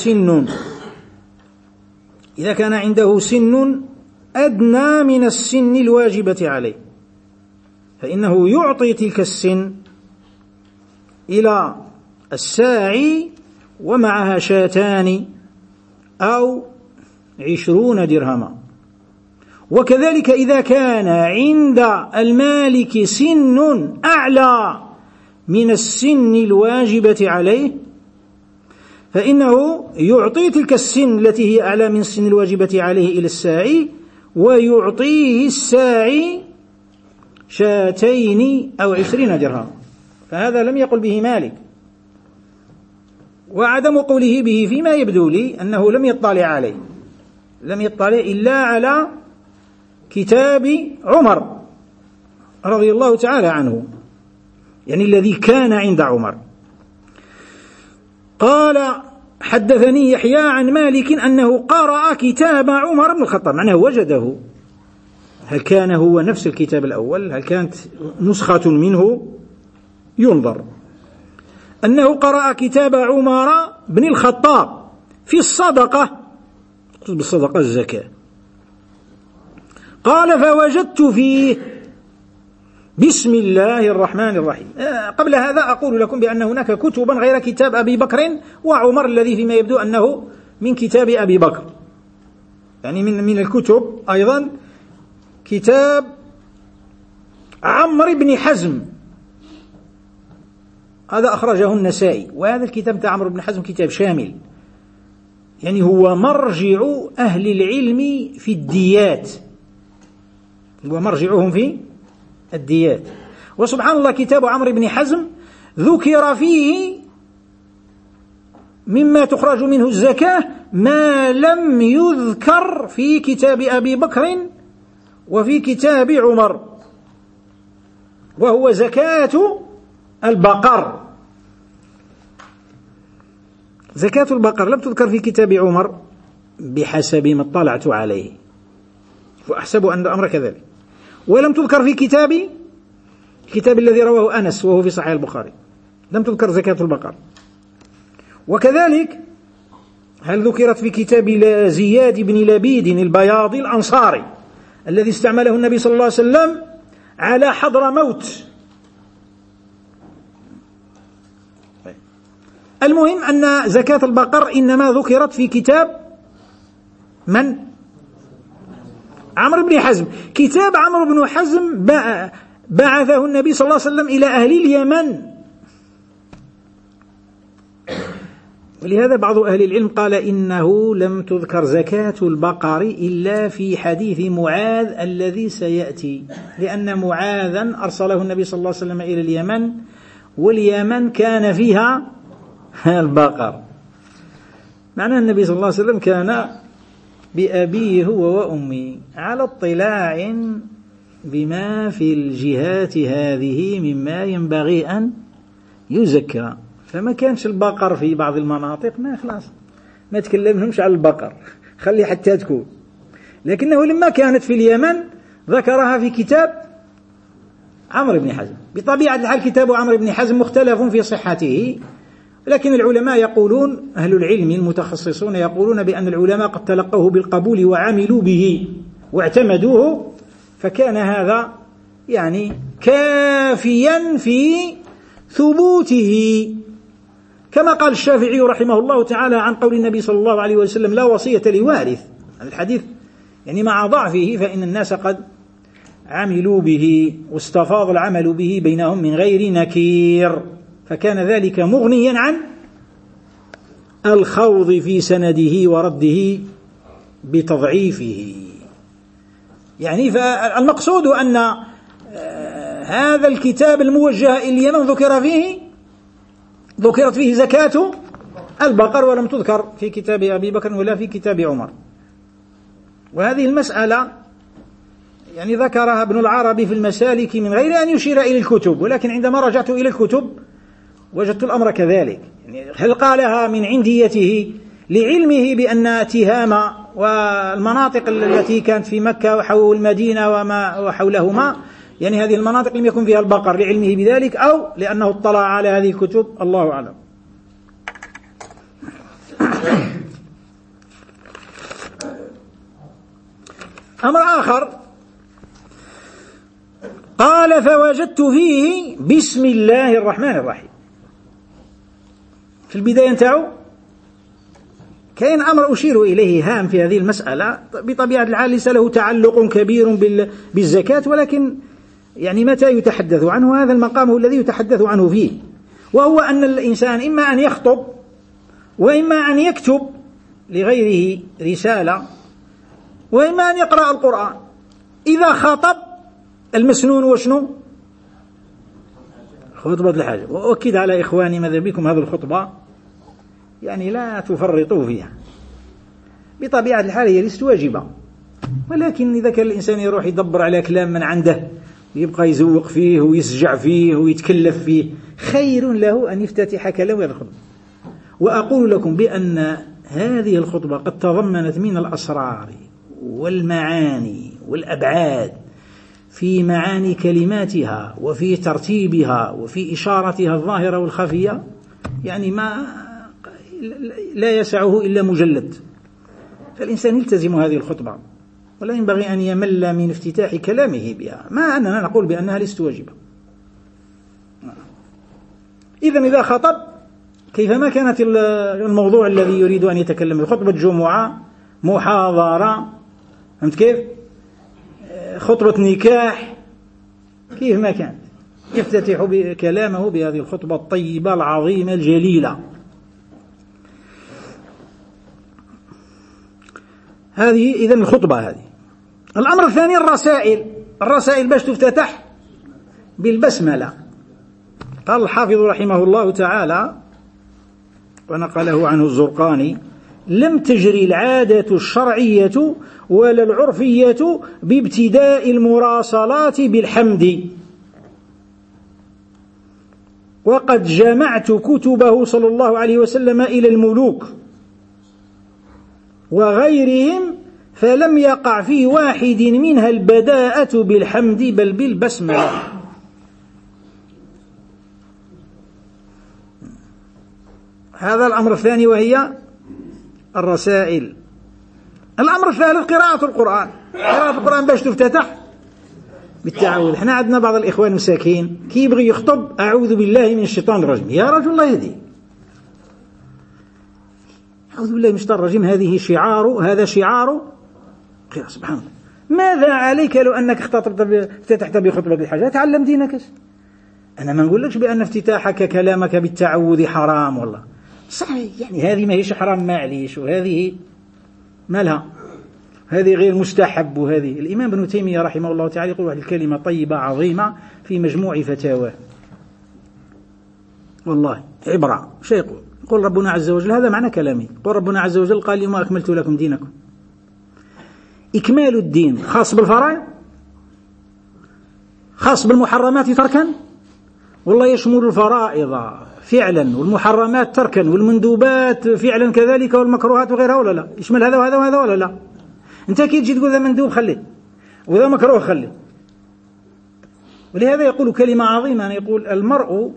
عنده سن أدنى من السن الواجبة عليه فإنه يعطي تلك السن إلى الساعي ومعها 2 أو 20 درهما. وكذلك إذا كان عند المالك سن أعلى من السن الواجبة عليه فإنه يعطي تلك السن التي هي أعلى من السن الواجبة عليه إلى الساعي، ويعطيه الساعي 2 أو 20 درهم. فهذا لم يقل به مالك، وعدم قوله به فيما يبدو لي أنه لم يطلع إلا على كتاب عمر رضي الله تعالى عنه، يعني الذي كان عند عمر. قال: حدثني يحيى عن مالك أنه قرأ كتاب عمر بن الخطاب، معناه وجده. هل كان هو نفس الكتاب الأول؟ هل كانت نسخة منه؟ ينظر. أنه قرأ كتاب عمر بن الخطاب في الصدقة، بالصدقة الزكاة. قال: فوجدت فيه بسم الله الرحمن الرحيم. قبل هذا أقول لكم بأن هناك كتبا غير كتاب أبي بكر وعمر، الذي فيما يبدو أنه من كتاب أبي بكر، يعني من الكتب أيضا كتاب عمرو بن حزم، هذا أخرجه النسائي. وهذا الكتاب تاع عمرو بن حزم كتاب شامل، يعني هو مرجع أهل العلم في الديات، هو مرجعهم في الديات. وسبحان الله كتاب عمرو بن حزم ذكر فيه مما تخرج منه الزكاة ما لم يذكر في كتاب أبي بكر وفي كتاب عمر، وهو زكاة البقر. زكاة البقر لم تذكر في كتاب عمر بحسب ما اطلعت عليه، وأحسب أن الأمر كذلك، ولم تذكر في الكتاب الذي رواه أنس وهو في صحيح البخاري، لم تذكر زكاة البقر. وكذلك هل ذكرت في كتاب زياد بن لبيد البياضي الأنصاري الذي استعمله النبي صلى الله عليه وسلم على حضرموت. المهم أن زكاة البقر إنما ذكرت في كتاب من؟ عمرو بن حزم. كتاب عمرو بن حزم بعثه النبي صلى الله عليه وسلم إلى أهل اليمن، ولهذا بعض أهل العلم قال إنه لم تذكر زكاة البقر إلا في حديث معاذ الذي سيأتي، لأن معاذا أرسله النبي صلى الله عليه وسلم إلى اليمن، واليمن كان فيها البقر. معنى النبي صلى الله عليه وسلم كان بأبيه هو وأمي على اطلاع بما في الجهات هذه مما ينبغي أن يزكى، فما كانش البقر في بعض المناطق، ما خلاص ما تكلمهمش على البقر، خلي حتى تكون. لكنه لما كانت في اليمن ذكرها في كتاب عمرو بن حزم. بطبيعة الحال كتاب عمرو بن حزم مختلف في صحته، لكن العلماء يقولون، أهل العلم المتخصصون يقولون بأن العلماء قد تلقوه بالقبول وعملوا به واعتمدوه، فكان هذا يعني كافيا في ثبوته، كما قال الشافعي رحمه الله تعالى عن قول النبي صلى الله عليه وسلم: لا وصية لوارث. هذا الحديث يعني مع ضعفه فإن الناس قد عملوا به واستفاض العمل به بينهم من غير نكير، فكان ذلك مغنيا عن الخوض في سنده ورده بتضعيفه. يعني فالمقصود أن هذا الكتاب الموجه إلى اليمن ذكرت فيه زكاة البقر، ولم تذكر في كتاب أبي بكر ولا في كتاب عمر. وهذه المسألة يعني ذكرها ابن العربي في المسالك من غير أن يشير إلى الكتب، ولكن عندما رجعت إلى الكتب وجدت الأمر كذلك. يعني هل قالها من عنديته لعلمه بأن تهامة والمناطق التي كانت في مكة وحول المدينة وما وحولهما، يعني هذه المناطق لم يكن فيها البقر لعلمه بذلك، أو لأنه اطلع على هذه الكتب، الله أعلم. أمر آخر قال: فوجدت فيه بسم الله الرحمن الرحيم. في البداية نتاعو كاين أمر أشير إليه هام في هذه المسألة، بطبيعة الحال ليس له تعلق كبير بالزكاة، ولكن يعني متى يتحدث عنه هذا المقام هو الذي يتحدث عنه فيه، وهو أن الإنسان إما أن يخطب وإما أن يكتب لغيره رسالة وإما أن يقرأ القرآن. إذا خاطب المسنون وشنو؟ خطبة الحاجة. وأؤكد على إخواني ماذا بكم هذه الخطبة يعني لا تفرطوا فيها، بطبيعة الحال هي ليست واجبة، ولكن إذا كان الإنسان يروح يدبر على كلام من عنده ويبقى يزوق فيه ويسجع فيه ويتكلف فيه، خير له أن يفتتح كلام هذه الخطبة. وأقول لكم بأن هذه الخطبة قد تضمنت من الأسرار والمعاني والأبعاد في معاني كلماتها وفي ترتيبها وفي إشارتها الظاهرة والخفية، يعني ما لا يسعه إلا مجلد. فالإنسان يلتزم هذه الخطبة ولا ينبغي أن يمل من افتتاح كلامه بها، ما أننا نقول بأنها ليست واجبة. إذن إذا خطب كيفما كانت الموضوع الذي يريد أن يتكلم، خطبة جمعة، محاضرة، فهمت كيف؟ خطبة نكاح، كيف ما كان يفتتح كلامه بهذه الخطبة الطيبة العظيمة الجليلة. هذه إذن الخطبة هذه. الأمر الثاني الرسائل باش تفتتح بالبسملة. قال الحافظ رحمه الله تعالى ونقله عنه الزرقاني: لم تجري العادة الشرعية ولا العرفية بابتداء المراسلات بالحمد، وقد جمعت كتبه صلى الله عليه وسلم إلى الملوك وغيرهم فلم يقع في واحد منها البداءة بالحمد بل بالبسملة. هذا الأمر الثاني وهي الرسائل. الأمر الثالث قراءة القرآن باش تفتتح بالتعاون. احنا عندنا بعض الإخوان مساكين كي يبغي يخطب أعوذ بالله من الشيطان الرجيم، يا رجل الله يهدي، أعوذ بالله من الشيطان الرجيم، هذا شعار سبحان الله، ماذا عليك لو أنك افتتحت بخطبة الحاجة؟ تعلم دينك. أنا ما نقولكش بأن افتتاحك كلامك بالتعوذ حرام، والله صحيح، يعني هذه ما هيش حرام معليش، وهذه ما لها، هذه غير مستحب. وهذه الإمام ابن تيمية رحمه الله تعالى يقول واحد الكلمة طيبة عظيمة في مجموع فتاواه، والله عبرة. شيء يقول ربنا عز وجل، هذا معنى كلامي، يقول ربنا عز وجل قال اليوم أكملت لكم دينكم. إكمال الدين خاص بالفرائض، خاص بالمحرمات تركا، والله يشمل الفرائض فعلا والمحرمات تركا والمندوبات فعلا كذلك والمكروهات وغيرها، ولا لا؟ يشمل هذا وهذا وهذا ولا لا؟ أنت كي تجي تقول ذا مندوب خليه وذا مكروه خليه. ولهذا يقول كلمة عظيمة، أنا يقول المرء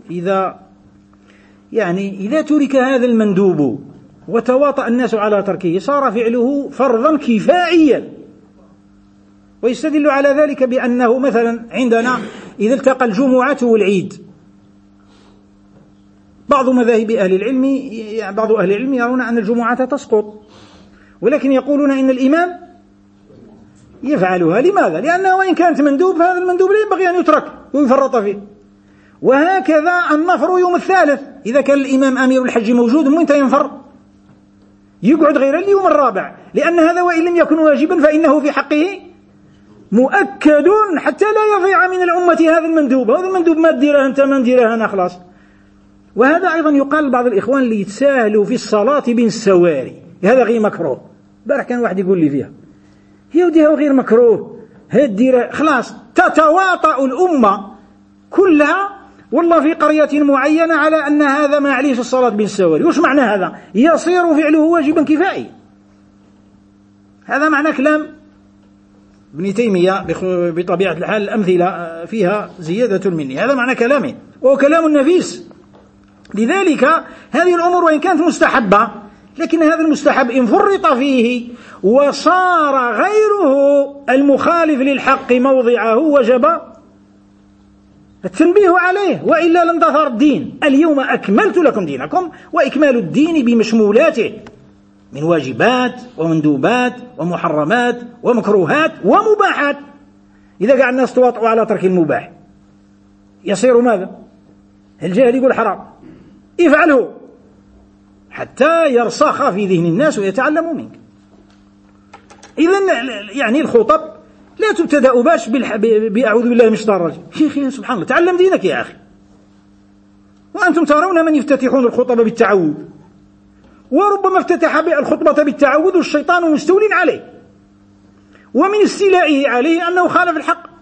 إذا ترك هذا المندوب وتواطأ الناس على تركه صار فعله فرضا كفائيا. ويستدل على ذلك بأنه مثلا عندنا إذا التقى الجمعة والعيد، بعض مذاهب أهل العلم، بعض أهل العلم يرون أن الجمعة تسقط، ولكن يقولون إن الإمام يفعلها. لماذا؟ لأنه وإن كانت مندوب فهذا المندوب لا ينبغي أن يترك ويفرط فيه. وهكذا النفر يوم الثالث، إذا كان الإمام أمير الحج موجود وانت ينفر يقعد غير اليوم الرابع، لأن هذا وإن لم يكن واجبا فإنه في حقه مؤكد حتى لا يضيع من الأمة هذا المندوب. هذا المندوب ما تديره أنت، ما نديره أنا، خلاص. وهذا أيضا يقال لبعض الإخوان اللي يتساهلوا في الصلاة بين السواري، هذا غير مكروه. بارح كان واحد يقول لي فيها يا ودي هو غير مكروه، هديره خلاص تتواطأ الأمة كلها والله في قرية معينة على أن هذا ما عليه الصلاة بين السواري. وش معنى هذا؟ يصير فعله واجبا كفائي. هذا معنى كلام ابن تيمية بطبيعة الحال، الأمثلة فيها زيادة مني، هذا معنى كلامه وهو كلام نفيس. لذلك هذه الأمور وإن كانت مستحبة، لكن هذا المستحب إن فرط فيه وصار غيره المخالف للحق موضعه وجب التنبيه عليه، وإلا لن تظهر الدين. اليوم أكملت لكم دينكم، وإكمال الدين بمشمولاته من واجبات ومندوبات ومحرمات ومكروهات ومباحات. إذا قاعد الناس تواطئوا على ترك المباح يصير ماذا؟ الجاهل يقول حرام، افعله حتى يرسخ في ذهن الناس ويتعلموا منك. إذن الخطب لا تبتدأ باش بأعوذ بالله من الشيطان الرجيم. شيخي سبحان الله، تعلم دينك يا أخي. وأنتم ترون من يفتتحون الخطب بالتعوذ، وربما افتتح الخطبة بالتعوذ والشيطان مستول عليه، ومن استيلائه عليه أنه خالف الحق.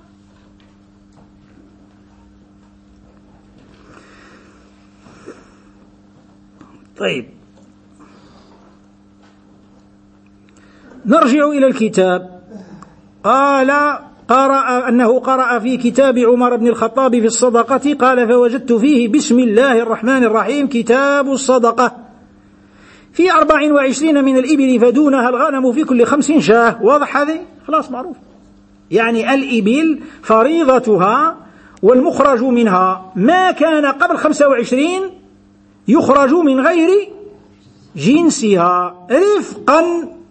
طيب، نرجع إلى الكتاب. قال أنه قرأ في كتاب عمر بن الخطاب في الصدقة، قال فوجدت فيه بسم الله الرحمن الرحيم كتاب الصدقة في 24 من الإبل فدونها الغنم في كل 5 شاة. واضح هذه؟ خلاص معروف. يعني الإبل فريضتها والمخرج منها ما كان قبل 25 يخرج من غير جنسها رفقا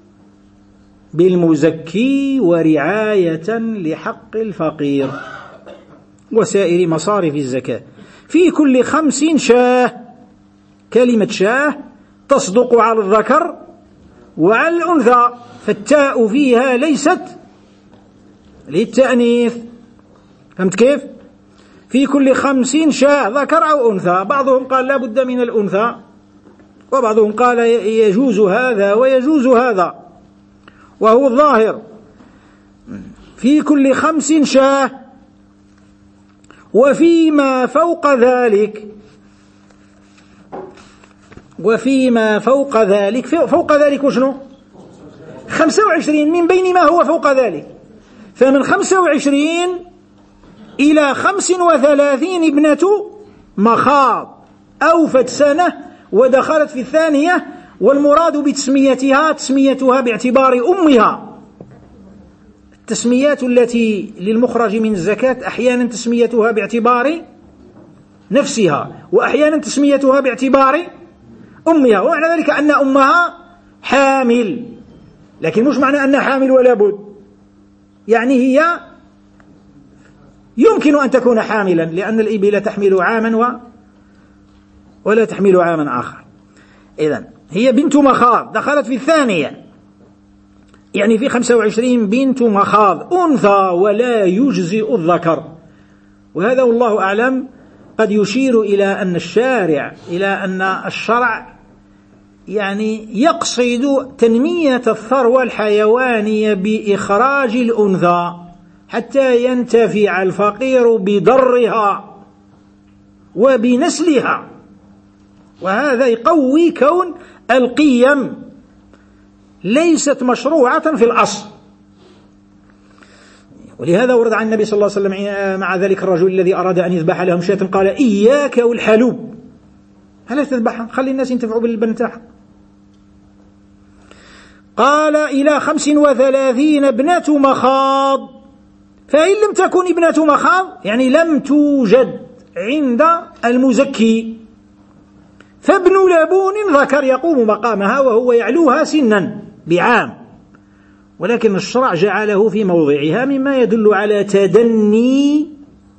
بالمزكي ورعاية لحق الفقير وسائر مصارف الزكاة. في كل 50 شاة، كلمة شاة تصدق على الذكر وعلى الأنثى، فالتاء فيها ليست للتأنيث. فهمت كيف؟ في كل 50 شاة ذكر أو أنثى. بعضهم قال لا بد من الأنثى، وبعضهم قال يجوز هذا ويجوز هذا، وهو الظاهر في كل 50 شاة. وفيما فوق ذلك فوق ذلك وشنو؟ 25 من بين ما هو فوق ذلك. فمن 25 إلى 35 ابنة مخاض أوفت سنة ودخلت في الثانية، والمراد تسميتها باعتبار أمها. التسميات التي للمخرج من الزكاة أحيانا تسميتها باعتبار نفسها، وأحيانا تسميتها باعتبار أمها، ومعنى ذلك أن أمها حامل، لكن مش معنى أنها حامل ولا بد. يعني هي يمكن أن تكون حاملا، لأن الإبل تحمل عاما ولا تحمل عاما آخر. إذن هي بنت مخاض دخلت في الثانية، يعني في 25 بنت مخاض أنثى ولا يجزئ الذكر. وهذا والله أعلم قد يشير إلى أن الشرع يعني يقصد تنمية الثروة الحيوانية بإخراج الأنثى حتى ينتفع الفقير بضرها وبنسلها، وهذا يقوي كون القيم ليست مشروعة في الأصل. ولهذا ورد عن النبي صلى الله عليه وسلم مع ذلك الرجل الذي أراد أن يذبح لهم شاة قال إياك والحلوب، هل تذبحها؟ خلي الناس ينتفعوا بالبنتاح. قال إلى 35 ابنة مخاض، فإن لم تكن ابنة مخاض يعني لم توجد عند المزكي فابن لبون ذكر يقوم مقامها وهو يعلوها سنا بعام، ولكن الشرع جعله في موضعها مما يدل على تدني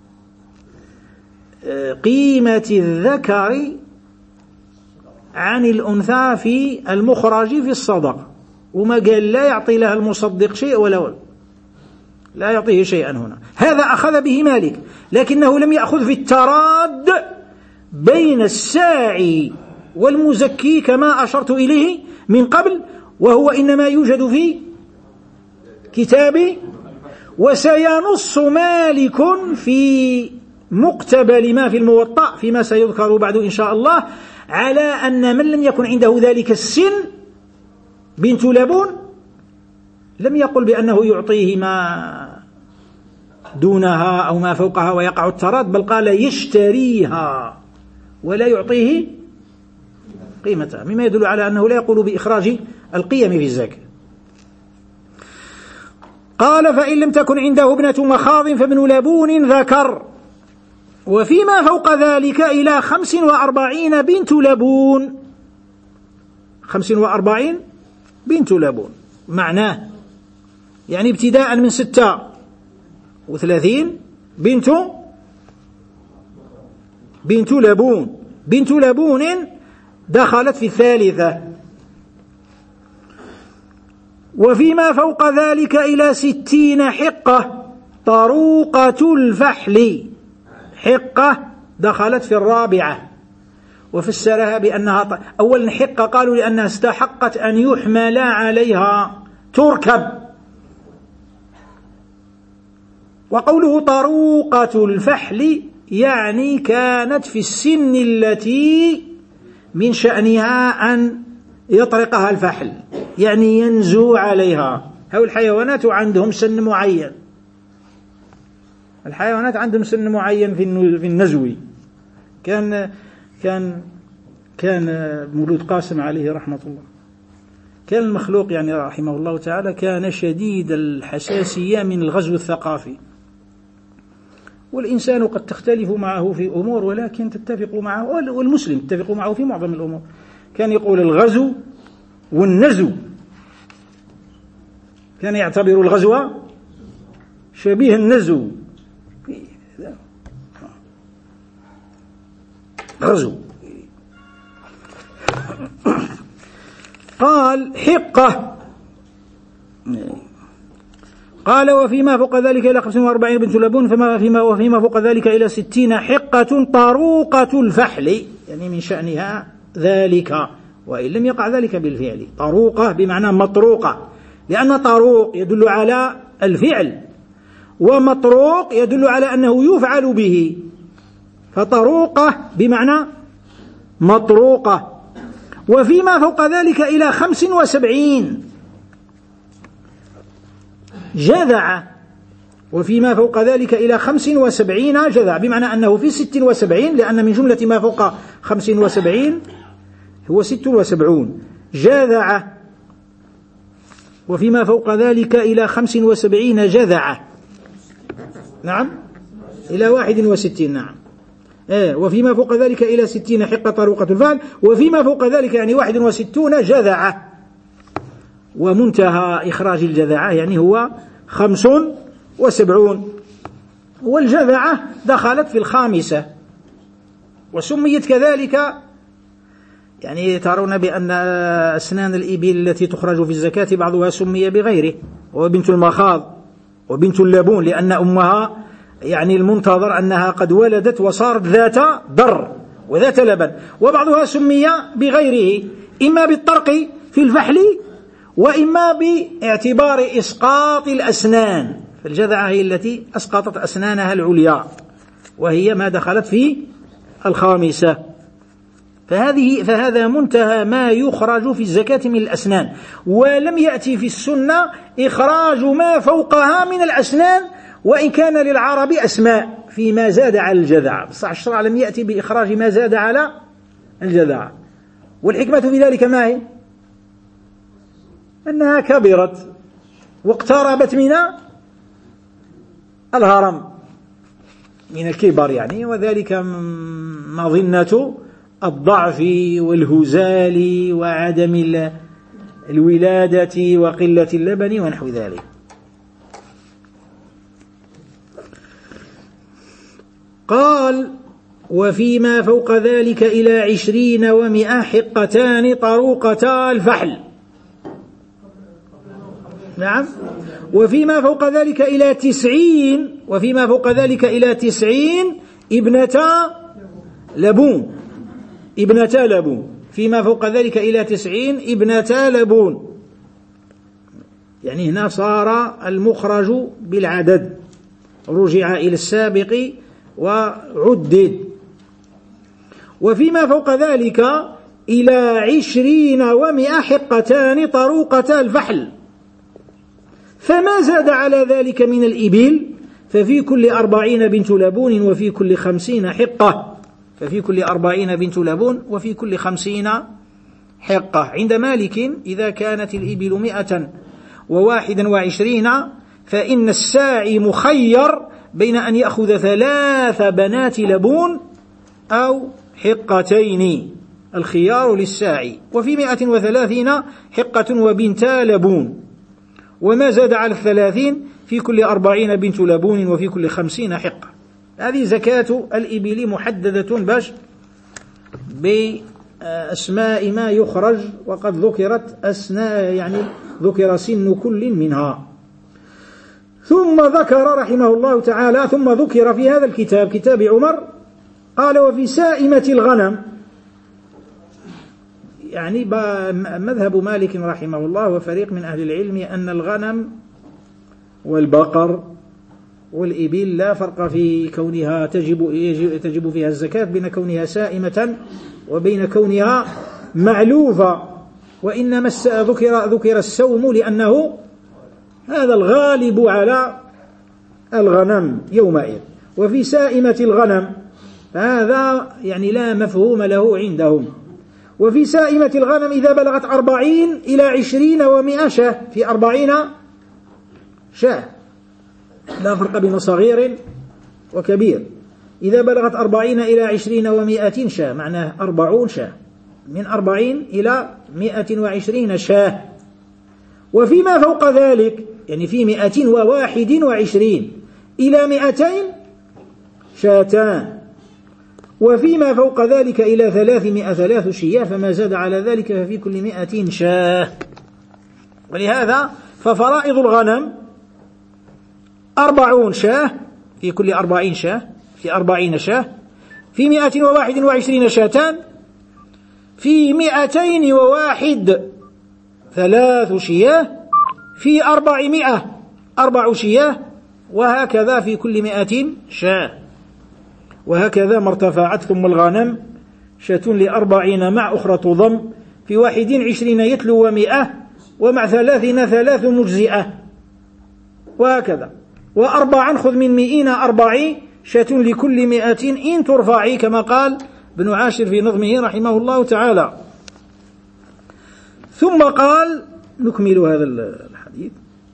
قيمة الذكر عن الأنثى في المخرج في الصدقة، وما قال لا يعطي لها المصدق شيء ولا لا يعطيه شيئا هنا. هذا أخذ به مالك، لكنه لم يأخذ في التراد بين الساعي والمزكي كما أشرت إليه من قبل، وهو إنما يوجد في كتاب. وسينص مالك في مقتبل ما في الموطأ فيما سيذكر بعد إن شاء الله على أن من لم يكن عنده ذلك السن بنت لبون لم يقل بأنه يعطيه ما دونها أو ما فوقها ويقع التراد، بل قال يشتريها ولا يعطيه قيمتها، مما يدل على أنه لا يقول بإخراج القيم في الزكاة. قال فإن لم تكن عنده ابنة مخاض فابن لبون ذكر، وفيما فوق ذلك إلى 45 بنت لبون. 45 بنت لبون معناه يعني ابتداء من 36 بنت لبون. بنت لبون دخلت في الثالثة. وفيما فوق ذلك إلى 60 حقة طروقة الفحل، حقة دخلت في الرابعة، وفسرها بأنها أولا حقة قالوا لأنها استحقت أن يحمل عليها تركب، وقوله طروقة الفحل يعني كانت في السن التي من شأنها أن يطرقها الفحل، يعني ينزو عليها. هؤلاء الحيوانات عندهم سن معين، الحيوانات عندهم سن معين في النزو. كان مولود قاسم عليه رحمة الله، كان المخلوق يعني رحمه الله تعالى كان شديد الحساسية من الغزو الثقافي، والإنسان قد تختلف معه في أمور ولكن تتفق معه، والمسلم تتفق معه في معظم الأمور. كان يقول الغزو والنزو، كان يعتبر الغزو شبيه النزو، غزو. قال حقة، قال وفيما فوق ذلك إلى 45 بنت لبون، وفيما فوق ذلك إلى 60 حقة طروقة الفحل، يعني من شأنها ذلك وإن لم يقع ذلك بالفعل. طروقة بمعنى مطروقة، لأن طروق يدل على الفعل ومطروق يدل على أنه يفعل به، فطروقة بمعنى مطروقة. وفيما فوق ذلك إلى 75 جذع، وفيما فوق ذلك إلى 75 جذع بمعنى أنه في 76، لأن من جملة ما فوق 75 هو 76 جذع، وفيما فوق ذلك إلى 75 جذع، نعم إلى 61، نعم وفيما فوق ذلك إلى 60 حقة طروقة الفحل، وفيما فوق ذلك يعني 61 جذعة. ومنتهى إخراج الجذعة يعني هو 75. والجذعة دخلت في 5، وسميت كذلك، يعني ترون بأن أسنان الإبل التي تخرج في الزكاة بعضها سمي بغيره، وبنت المخاض وبنت اللبون، لأن أمها يعني المنتظر أنها قد ولدت وصارت ذات در وذات لبن. وبعضها سمي بغيره، إما بالطرق في الفحل وإما باعتبار إسقاط الأسنان، فالجذعة هي التي أسقطت أسنانها العليا، وهي ما دخلت في 5. فهذا منتهى ما يخرج في الزكاة من الأسنان، ولم يأتي في السنة إخراج ما فوقها من الأسنان، وإن كان للعرب أسماء فيما زاد على الجذعة، بس الشرع لم يأتي بإخراج ما زاد على الجذعة. والحكمة في ذلك ما هي؟ أنها كبرت واقتربت من الهرم، من الكبر يعني، وذلك مظنة الضعف والهزال وعدم الولادة وقلة اللبن ونحو ذلك. قال: وفيما فوق ذلك إلى 20 و100 حقتان طروقتا الفحل. نعم. وفيما فوق ذلك إلى 90، وفيما فوق ذلك إلى 90 ابنتا لبون، ابنتا لبون، فيما فوق ذلك إلى 90 ابنتا لبون، يعني هنا صار المخرج بالعدد، رجع إلى السابق وعدد. وفيما فوق ذلك إلى 20 و100 حقتان طروقتا الفحل، فما زاد على ذلك من الإبل ففي كل 40 بنت لبون وفي كل 50 حقة، ففي كل 40 بنت لبون وفي كل 50 حقة. عند مالك إذا كانت الإبل 121 فإن الساعي مخير بين أن يأخذ 3 بنات لبون أو حقتين، الخيار للساعي. وفي 130 حقة وبنتا لبون، وما زاد على 30 في كل 40 بنت لبون وفي كل 50 حقة. هذه زكاة الإبل محددة باش بأسماء ما يخرج، وقد ذكرت يعني ذكر سن كل منها. ثم ذكر رحمه الله تعالى، ثم ذكر في هذا الكتاب كتاب عمر، قال: وفي سائمة الغنم، يعني مذهب مالك رحمه الله وفريق من أهل العلم أن الغنم والبقر والإبل لا فرق في كونها تجب فيها الزكاة بين كونها سائمة وبين كونها معلوفة، وإنما ذكر السوم لأنه هذا الغالب على الغنم يومئذ. وفي سائمة الغنم هذا يعني لا مفهوم له عندهم. وفي سائمة الغنم إذا بلغت 40 إلى 20 و100 شاة، في 40 شاة، لا فرق بين صغير وكبير. إذا بلغت 40 إلى 20 و100 شاة معناه 40 شاة، من 40 إلى 120 شاة. وفيما فوق ذلك يعني في 121 إلى 200 شاتان، وفيما فوق ذلك إلى 300 3 شياه، فما زاد على ذلك ففي كل 200 شاه. ولهذا ففرائض الغنم 40 شاه في كل 40 شاه، في 40 شاه، في 121 شاتان، في 201 3 شياه، في 400 4 شياه، وهكذا في كل 200 شاه. وهكذا ما ارتفعت. ثم الغنم شاة ل40 مع أخرى تضم، في 21 يتلو و100، ومع 30 3 مجزئة، وهكذا. و4 خذ من 100 40 شاة لكل 100 إن ترفعي، كما قال ابن عاشر في نظمه رحمه الله تعالى. ثم قال نكمل هذا الحديث: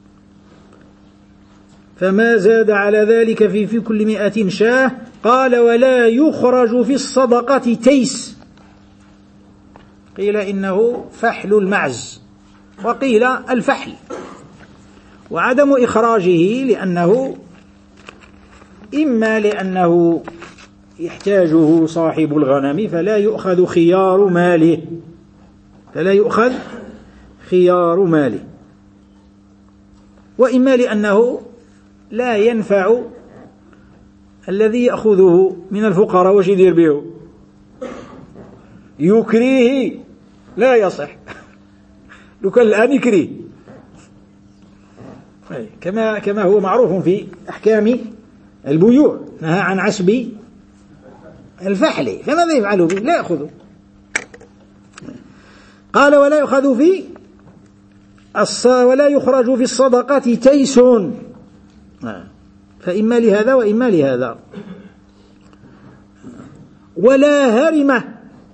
فما زاد على ذلك في كل 100 شاه. قال: ولا يخرج في الصدقة تيس، قيل إنه فحل المعز، وقيل الفحل. وعدم إخراجه إما لأنه يحتاجه صاحب الغنم فلا يؤخذ خيار ماله، وإما لأنه لا ينفع الذي يأخذه من الفقراء. واش يدير به؟ يكريه، لا يصح. لو كان الآن يكريه كما هو معروف في أحكام البيوع، نهى عن عسب الفحل، فماذا يفعل به؟ لا يأخذه. قال ولا يخرج في الصدقة تيس، فإما لهذا وإما لهذا. ولا هرمة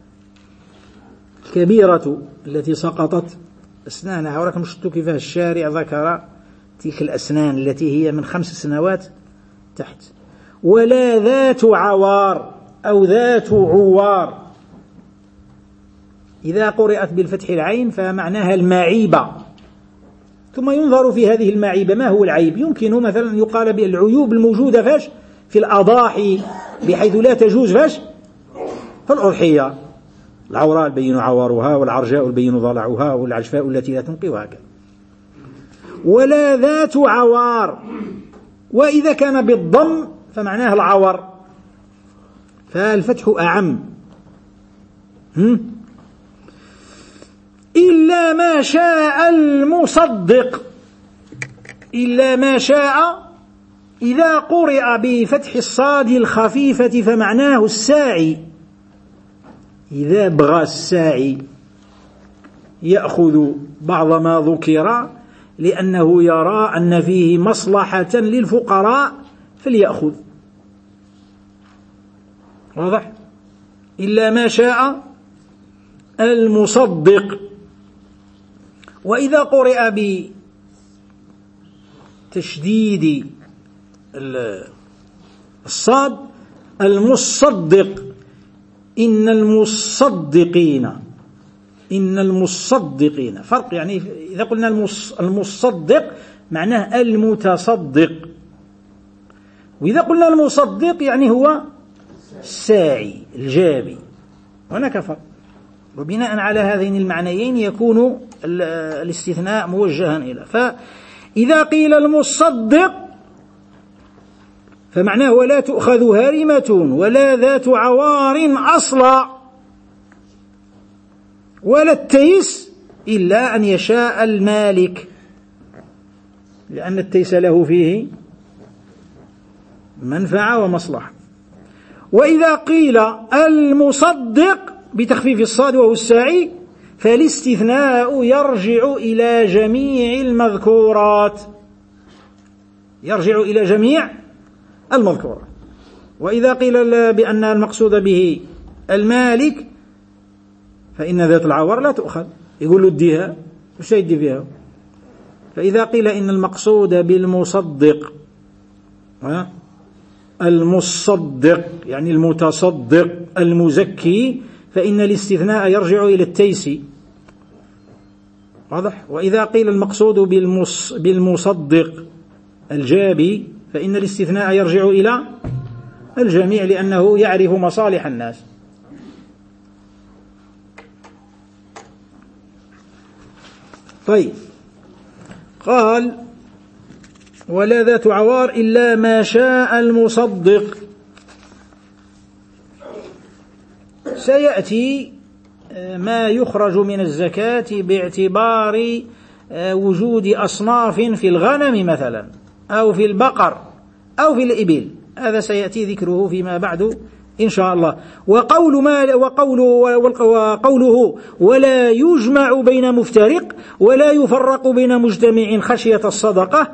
الكبيرة التي سقطت أسنانها، ولكن شفتوا كيف الشارع ذكر تلك الأسنان التي هي من 5 سنوات تحت. ولا ذات عوار أو ذات عوار، إذا قرأت بالفتح العين فمعناها المعيبة، ثم ينظر في هذه المعيبة ما هو العيب. يمكن مثلا يقال بالعيوب الموجودة فاش في الأضاحي بحيث لا تجوز فاش في الأضحية، العوراء البين عوارها، والعرجاء البين ضلعها، والعجفاء التي لا تنقي، وهكذا. ولا ذات عوار، وإذا كان بالضم فمعناه العور، فالفتح أعم. إلا ما شاء المصدق، إلا ما شاء إذا قرئ بفتح الصاد الخفيفة فمعناه الساعي. إذا بغى الساعي يأخذ بعض ما ذكر لأنه يرى أن فيه مصلحة للفقراء فليأخذ. واضح؟ إلا ما شاء المصدق. وإذا قرئ بتشديد الصاد المصدق، إن المصدقين فرق. يعني إذا قلنا المصدق معناه المتصدق، وإذا قلنا المصدق يعني هو الساعي الجابي، هناك فرق. وبناء على هذين المعنيين يكون الاستثناء موجها إلى. فإذا قيل المصدق فمعناه ولا تؤخذ هارمة ولا ذات عوار أصلا ولا التيس إلا أن يشاء المالك، لأن التيس له فيه منفعة ومصلحة. وإذا قيل المصدق بتخفيف الصاد وهو الساعي فالاستثناء يرجع إلى جميع المذكورات، وإذا قيل بأن المقصود به المالك فإن ذات العور لا تؤخذ، يقول له اديها، وش يدي فيها؟ فإذا قيل إن المقصود بالمصدق المصدق يعني المتصدق المزكي فإن الاستثناء يرجع إلى التيس. واضح؟ وإذا قيل المقصود بالمصدق الجابي فإن الاستثناء يرجع إلى الجميع لأنه يعرف مصالح الناس. طيب، قال ولا ذات عوار إلا ما شاء المصدق. سيأتي ما يخرج من الزكاة باعتبار وجود أصناف في الغنم مثلا أو في البقر أو في الإبل، هذا سيأتي ذكره فيما بعد إن شاء الله. وقوله ولا يجمع بين مفترق ولا يفرق بين مجتمع خشية الصدقة،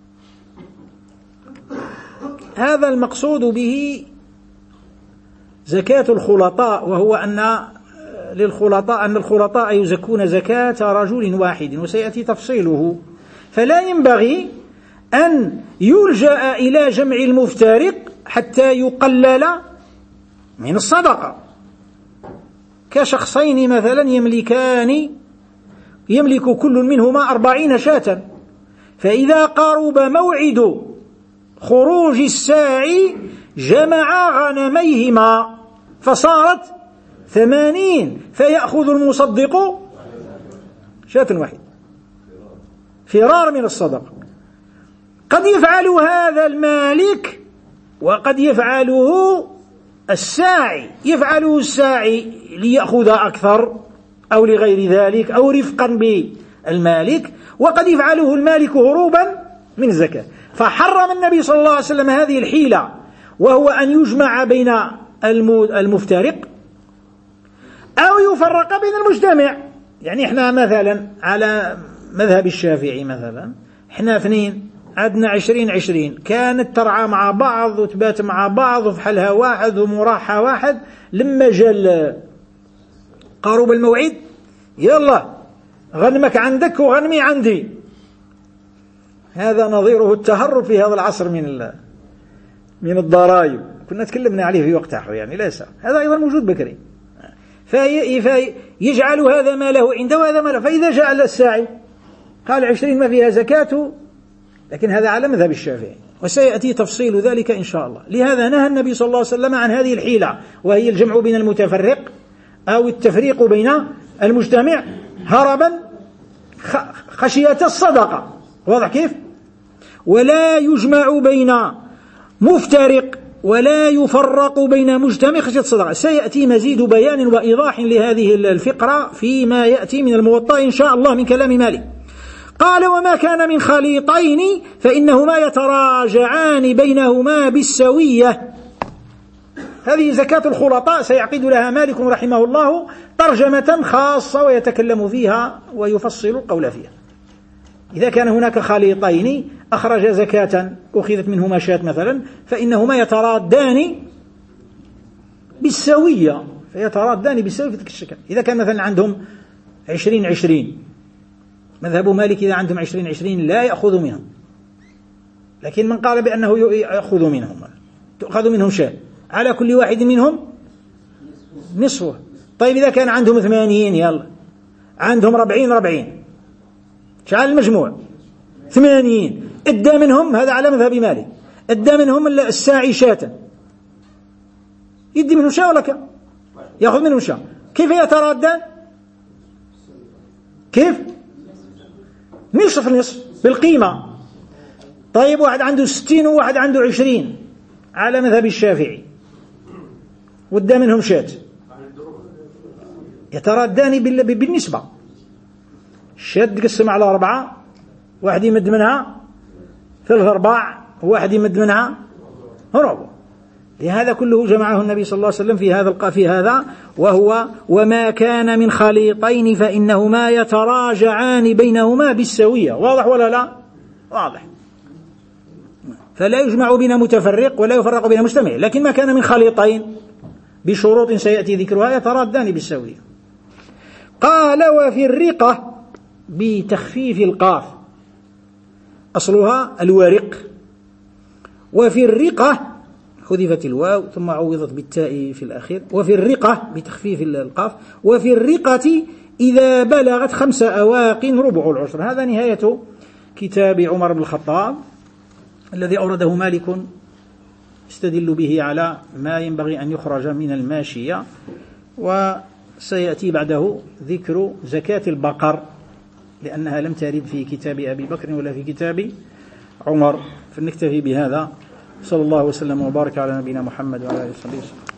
هذا المقصود به زكاة الخلطاء، وهو أن الخلطاء يزكون زكاة رجل واحد، وسيأتي تفصيله. فلا ينبغي أن يلجأ إلى جمع المفترق حتى يقلل من الصدقة، كشخصين مثلا يملك كل منهما 40 شاة، فإذا قرب موعد خروج الساعي جمع غنميهما فصارت 80 فيأخذ المصدق شاة واحدة فرار من الصدقة. قد يفعل هذا المالك وقد يفعله الساعي. يفعله الساعي ليأخذ أكثر أو لغير ذلك أو رفقا بالمالك، وقد يفعله المالك هروبا من الزكاة. فحرم النبي صلى الله عليه وسلم هذه الحيلة، وهو أن يجمع بين المفترق أو يفرق بين المجتمع. يعني احنا مثلا على مذهب الشافعي مثلا احنا اثنين عندنا 20 كانت ترعى مع بعض وتبات مع بعض وفحلها واحد ومراحة واحد. لما جاء قارب الموعد يلا غنمك عندك وغنمي عندي. هذا نظيره التهرب في هذا العصر من الضرائب، كنا تكلمنا عليه في وقت آخر، يعني ليس هذا أيضا موجود بكري. فيجعل هذا ما له عنده وهذا ما له. فإذا جاء الساعي قال 20 ما فيها زكاة، لكن هذا على مذهب الشافعي وسيأتي تفصيل ذلك إن شاء الله. لهذا نهى النبي صلى الله عليه وسلم عن هذه الحيلة، وهي الجمع بين المتفرق أو التفريق بين المجتمع هربا خشية الصدقة. واضح كيف؟ ولا يجمع بين مفترق ولا يفرق بين مجتمع خشية الصدقة. سيأتي مزيد بيان وإيضاح لهذه الفقرة فيما يأتي من الموطأ إن شاء الله من كلام مالك. قال: وما كان من خليطين فإنهما يتراجعان بينهما بالسوية. هذه زكاة الخلطاء سيعقد لها مالك رحمه الله ترجمة خاصة ويتكلم فيها ويفصل القول فيها. إذا كان هناك خليطين أخرج زكاة أخذت منهما شاة مثلا، فإنهما يترادان بالسوية، فيترادان بالسوية في تلك الشكل. إذا كان مثلا عندهم 20 مذهب مالك إذا عندهم 20 لا يأخذ منهم، لكن من قال بأنه يأخذ منهم تأخذ منهم شاة على كل واحد منهم نصفه. طيب إذا كان عندهم 80 يلا عندهم 40 شعال المجموع 80 ادى منهم، هذا على مذهب مالك، ادى منهم الساعي شاة، يدي منهم شاة ولا كم؟ يأخذ منهم شاة. كيف يتردد؟ كيف؟ نصف بالقيمة. طيب واحد عنده 60 وواحد عنده 20 على مذهب الشافعي وادى منهم شاة، يتردان بالنسبة. الشاة تقسم على 4، واحد يمد منها 3/4 وواحد يمد منها ربع. لهذا كله جمعه النبي صلى الله عليه وسلم في هذا وهو: وما كان من خليطين فإنهما يتراجعان بينهما بالسوية. واضح ولا لا؟ واضح. فلا يجمع بين متفرق ولا يفرق بين مجتمع، لكن ما كان من خليطين بشروط سيأتي ذكرها يترادان بالسوية. قال: وفي الرقة بتخفيف القاف، أصلها الورق، وفي الرقة حذفت الواو ثم عوضت بالتاء في الأخير. وفي الرقة بتخفيف القاف. وفي الرقة إذا بلغت 5 أواق ربع العشر. هذا نهاية كتاب عمر بن الخطاب الذي أورده مالك استدل به على ما ينبغي أن يخرج من الماشية. وسيأتي بعده ذكر زكاة البقر لأنها لم ترد في كتاب أبي بكر ولا في كتاب عمر. فنكتفي بهذا. صلى الله وسلم وبارك على نبينا محمد وعلى آله وصحبه وسلم.